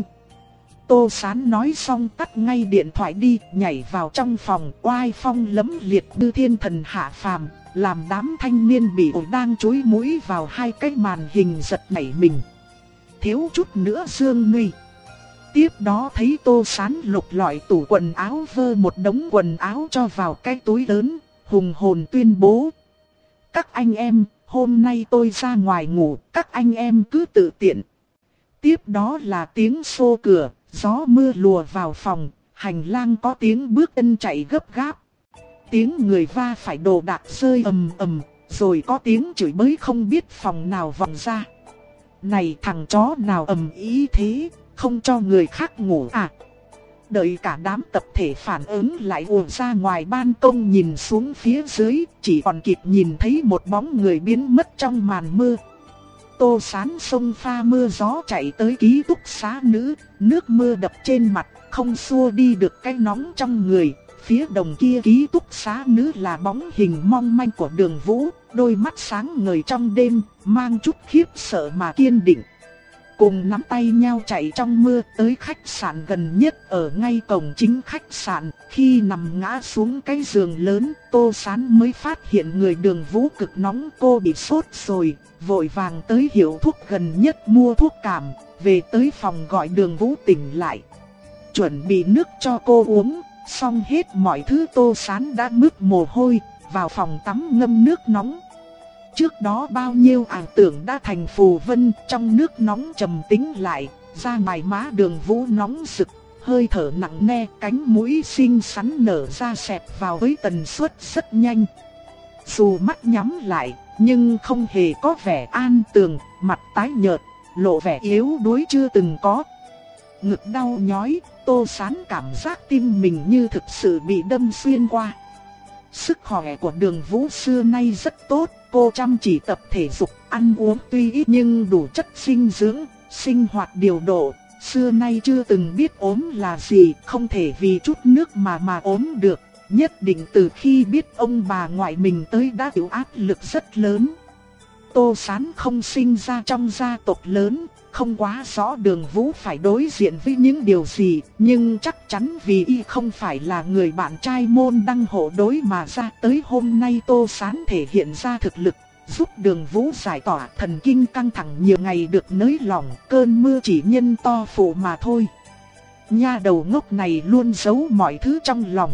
Tô Sán nói xong tắt ngay điện thoại đi, nhảy vào trong phòng, oai phong lẫm liệt như thiên thần hạ phàm, làm đám thanh niên bị ổi đang chúi mũi vào hai cái màn hình giật nảy mình. Thiếu chút nữa Dương Nguy. Tiếp đó thấy Tô Sán lục lọi tủ quần áo, vơ một đống quần áo cho vào cái túi lớn, hùng hồn tuyên bố. Các anh em, hôm nay tôi ra ngoài ngủ, các anh em cứ tự tiện. Tiếp đó là tiếng xô cửa, gió mưa lùa vào phòng, hành lang có tiếng bước chân chạy gấp gáp. Tiếng người va phải đồ đạc rơi ầm ầm, rồi có tiếng chửi bới không biết phòng nào vọng ra. Này thằng chó nào ầm ý thế, không cho người khác ngủ à? Đợi cả đám tập thể phản ứng lại ùa ra ngoài ban công nhìn xuống phía dưới, chỉ còn kịp nhìn thấy một bóng người biến mất trong màn mưa. Tô Sán xông pha mưa gió chạy tới ký túc xá nữ, nước mưa đập trên mặt, không xua đi được cái nóng trong người. Phía đồng kia ký túc xá nữ là bóng hình mong manh của Đường Vũ, đôi mắt sáng ngời trong đêm, mang chút khiếp sợ mà kiên định. Cùng nắm tay nhau chạy trong mưa tới khách sạn gần nhất ở ngay cổng chính khách sạn. Khi nằm ngã xuống cái giường lớn, Tô Sán mới phát hiện người Đường Vũ cực nóng, cô bị sốt rồi, vội vàng tới hiệu thuốc gần nhất mua thuốc cảm, về tới phòng gọi Đường Vũ tỉnh lại. Chuẩn bị nước cho cô uống, xong hết mọi thứ Tô Sán đã mướt mồ hôi, vào phòng tắm ngâm nước nóng. Trước đó bao nhiêu ảo tưởng đã thành phù vân, trong nước nóng trầm tĩnh lại, da ngoài má Đường Vũ nóng rực, hơi thở nặng nề, cánh mũi xinh xắn nở ra xẹp vào với tần suất rất nhanh. Dù mắt nhắm lại, nhưng không hề có vẻ an tường, mặt tái nhợt, lộ vẻ yếu đuối chưa từng có. Ngực đau nhói, Tô Sán cảm giác tim mình như thực sự bị đâm xuyên qua. Sức khỏe của Đường Vũ xưa nay rất tốt, cô chăm chỉ tập thể dục, ăn uống tuy ít nhưng đủ chất dinh dưỡng, sinh hoạt điều độ. Xưa nay chưa từng biết ốm là gì, không thể vì chút nước mà mà ốm được. Nhất định từ khi biết ông bà ngoại mình tới đã chịu áp lực rất lớn. Tô Sán không sinh ra trong gia tộc lớn, không quá rõ Đường Vũ phải đối diện với những điều gì, nhưng chắc chắn vì y không phải là người bạn trai môn đăng hộ đối mà ra tới hôm nay Tô Sán thể hiện ra thực lực, giúp Đường Vũ giải tỏa thần kinh căng thẳng nhiều ngày được nới lỏng, cơn mưa chỉ nhân to phụ mà thôi. Nha đầu ngốc này luôn giấu mọi thứ trong lòng.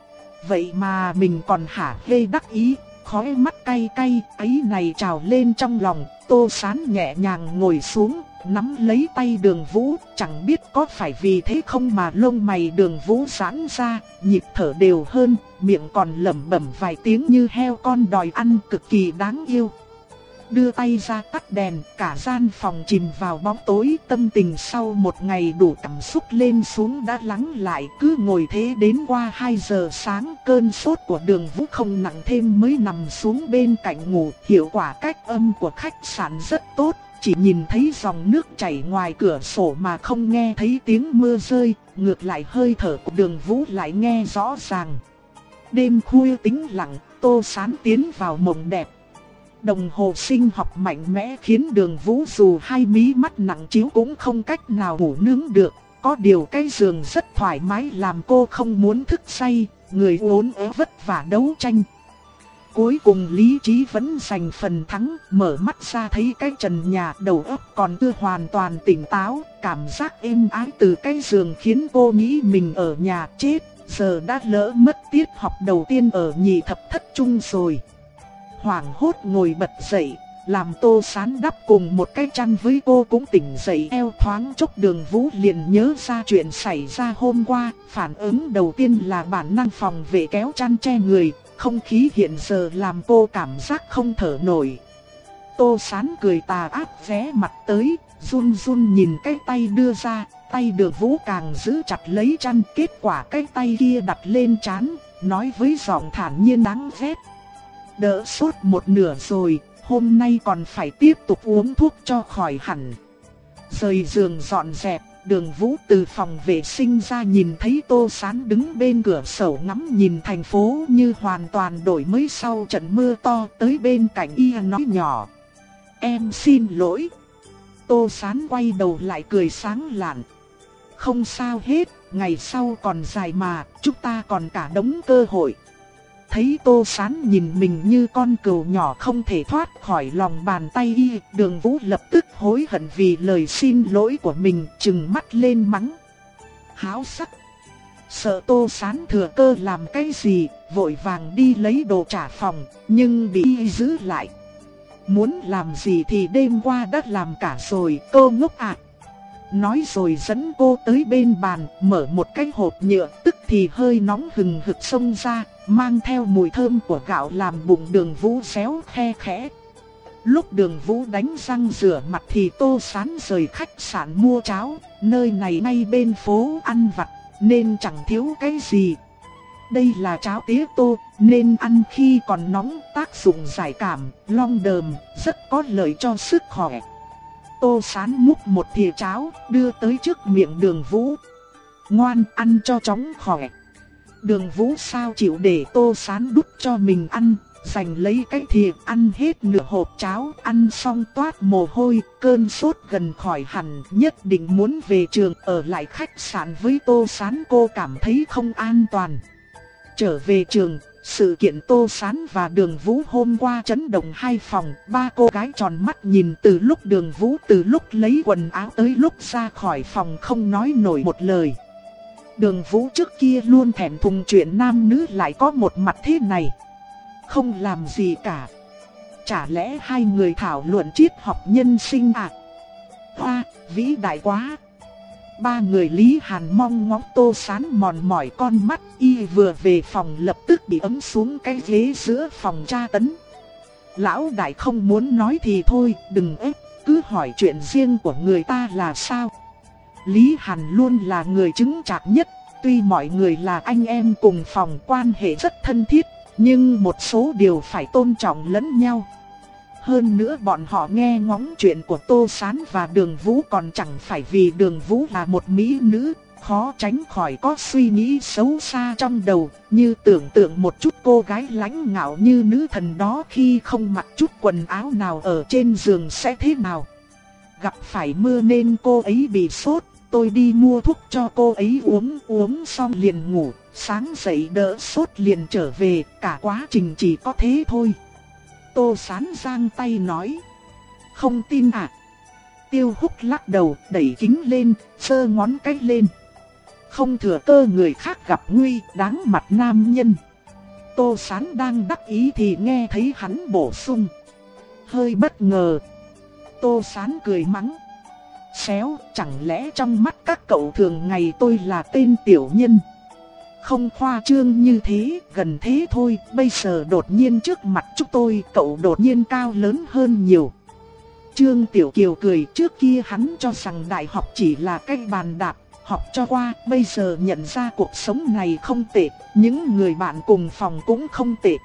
Vậy mà mình còn hả hê đắc ý, khóe mắt cay cay, ấy này trào lên trong lòng. Tô Sán nhẹ nhàng ngồi xuống, nắm lấy tay Đường Vũ, chẳng biết có phải vì thế không mà lông mày Đường Vũ giãn ra, nhịp thở đều hơn, miệng còn lẩm bẩm vài tiếng như heo con đòi ăn, cực kỳ đáng yêu. Đưa tay ra tắt đèn, cả gian phòng chìm vào bóng tối, tâm tình sau một ngày đủ cảm xúc lên xuống đã lắng lại, cứ ngồi thế đến qua hai giờ sáng, cơn sốt của Đường Vũ không nặng thêm mới nằm xuống bên cạnh ngủ. Hiệu quả cách âm của khách sạn rất tốt, chỉ nhìn thấy dòng nước chảy ngoài cửa sổ mà không nghe thấy tiếng mưa rơi, ngược lại hơi thở của Đường Vũ lại nghe rõ ràng. Đêm khuya tĩnh lặng, Tô Sán tiến vào mộng đẹp. Đồng hồ sinh học mạnh mẽ khiến Đường Vũ dù hai mí mắt nặng chiếu cũng không cách nào ngủ nướng được. Có điều cái giường rất thoải mái làm cô không muốn thức say, người uốn éo vất vả đấu tranh. Cuối cùng lý trí vẫn giành phần thắng, mở mắt ra thấy cái trần nhà, đầu óc còn chưa hoàn toàn tỉnh táo. Cảm giác êm ái từ cái giường khiến cô nghĩ mình ở nhà chết, giờ đã lỡ mất tiết học đầu tiên ở nhị thập thất trung rồi. Hoảng hốt ngồi bật dậy, làm Tô Sán đắp cùng một cái chăn với cô cũng tỉnh dậy. Eo thoáng chốc Đường Vũ liền nhớ ra chuyện xảy ra hôm qua, phản ứng đầu tiên là bản năng phòng vệ kéo chăn che người, không khí hiện giờ làm cô cảm giác không thở nổi. Tô Sán cười tà ác ghé mặt tới, run run nhìn cái tay đưa ra, tay Đường Vũ càng giữ chặt lấy chăn, kết quả cái tay kia đặt lên trán, nói với giọng thản nhiên đáng ghét. Đỡ sốt một nửa rồi, hôm nay còn phải tiếp tục uống thuốc cho khỏi hẳn. Rời giường dọn dẹp, Đường Vũ từ phòng vệ sinh ra nhìn thấy Tô Sán đứng bên cửa sổ ngắm nhìn thành phố như hoàn toàn đổi mới sau trận mưa to, tới bên cạnh y nói nhỏ: "Em xin lỗi." Tô Sán quay đầu lại cười sáng lạn: "Không sao hết, ngày sau còn dài mà, chúng ta còn cả đống cơ hội." Thấy Tô Sán nhìn mình như con cừu nhỏ không thể thoát khỏi lòng bàn tay y, Đường Vũ lập tức hối hận vì lời xin lỗi của mình, trừng mắt lên mắng: "Háo sắc!" Sợ Tô Sán thừa cơ làm cái gì, vội vàng đi lấy đồ trả phòng, nhưng bị y giữ lại. "Muốn làm gì thì đêm qua đã làm cả rồi, cô ngốc ạ." Nói rồi dẫn cô tới bên bàn, mở một cái hộp nhựa, tức thì hơi nóng hừng hực xông ra, mang theo mùi thơm của gạo làm bụng Đường Vũ réo khe khẽ. Lúc Đường Vũ đánh răng rửa mặt thì Tô Sán rời khách sạn mua cháo, nơi này ngay bên phố ăn vặt, nên chẳng thiếu cái gì. Đây là cháo tía tô, nên ăn khi còn nóng, tác dụng giải cảm, long đờm, rất có lợi cho sức khỏe. Tô Sán múc một thìa cháo, đưa tới trước miệng Đường Vũ. Ngoan, ăn cho chóng khỏe. Đường Vũ sao chịu để Tô Sán đút cho mình ăn, giành lấy cái thìa ăn hết nửa hộp cháo, ăn xong toát mồ hôi, cơn sốt gần khỏi hẳn, nhất định muốn về trường ở lại khách sạn với Tô Sán. Cô cảm thấy không an toàn. Trở về trường, sự kiện Tô Sán và Đường Vũ hôm qua chấn động hai phòng, ba cô gái tròn mắt nhìn từ lúc Đường Vũ từ lúc lấy quần áo tới lúc ra khỏi phòng không nói nổi một lời. Đường Vũ trước kia luôn thèm thùng chuyện nam nữ lại có một mặt thế này. Không làm gì cả. Chả lẽ hai người thảo luận triết học nhân sinh à? Hoa, vĩ đại quá. Ba người Lý Hàn mong ngóng Tô Sán mòn mỏi con mắt, y vừa về phòng lập tức bị ấm xuống cái ghế giữa phòng tra tấn. Lão đại không muốn nói thì thôi, đừng ép, cứ hỏi chuyện riêng của người ta là sao. Lý Hàn luôn là người chứng chạc nhất, tuy mọi người là anh em cùng phòng quan hệ rất thân thiết, nhưng một số điều phải tôn trọng lẫn nhau. Hơn nữa bọn họ nghe ngóng chuyện của Tô Sán và Đường Vũ còn chẳng phải vì Đường Vũ là một mỹ nữ, khó tránh khỏi có suy nghĩ xấu xa trong đầu, như tưởng tượng một chút cô gái lãnh ngạo như nữ thần đó khi không mặc chút quần áo nào ở trên giường sẽ thế nào. Gặp phải mưa nên cô ấy bị sốt, tôi đi mua thuốc cho cô ấy uống, uống xong liền ngủ, sáng dậy đỡ sốt liền trở về, cả quá trình chỉ có thế thôi. Tô Sán giang tay nói. Không tin à? Tiêu Húc lắc đầu, đẩy kính lên, giơ ngón cái lên. Không thừa cơ người khác gặp nguy, đáng mặt nam nhân. Tô Sán đang đắc ý thì nghe thấy hắn bổ sung. Hơi bất ngờ. Tô Sán cười mắng. Xéo, chẳng lẽ trong mắt các cậu thường ngày tôi là tên tiểu nhân? Không khoa trương như thế, gần thế thôi, bây giờ đột nhiên trước mặt chúng tôi, cậu đột nhiên cao lớn hơn nhiều. Trương Tiểu Kiều cười, trước kia hắn cho rằng đại học chỉ là cái bàn đạp, học cho qua, bây giờ nhận ra cuộc sống này không tệ, những người bạn cùng phòng cũng không tệ.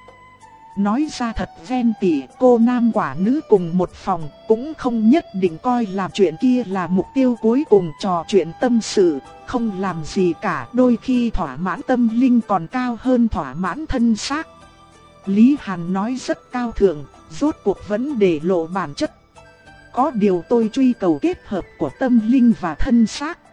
Nói ra thật ven tỉ, cô nam quả nữ cùng một phòng, cũng không nhất định coi làm chuyện kia là mục tiêu cuối cùng, trò chuyện tâm sự, không làm gì cả, đôi khi thỏa mãn tâm linh còn cao hơn thỏa mãn thân xác. Lý Hàn nói rất cao thượng, rốt cuộc vẫn để lộ bản chất. Có điều tôi truy cầu kết hợp của tâm linh và thân xác.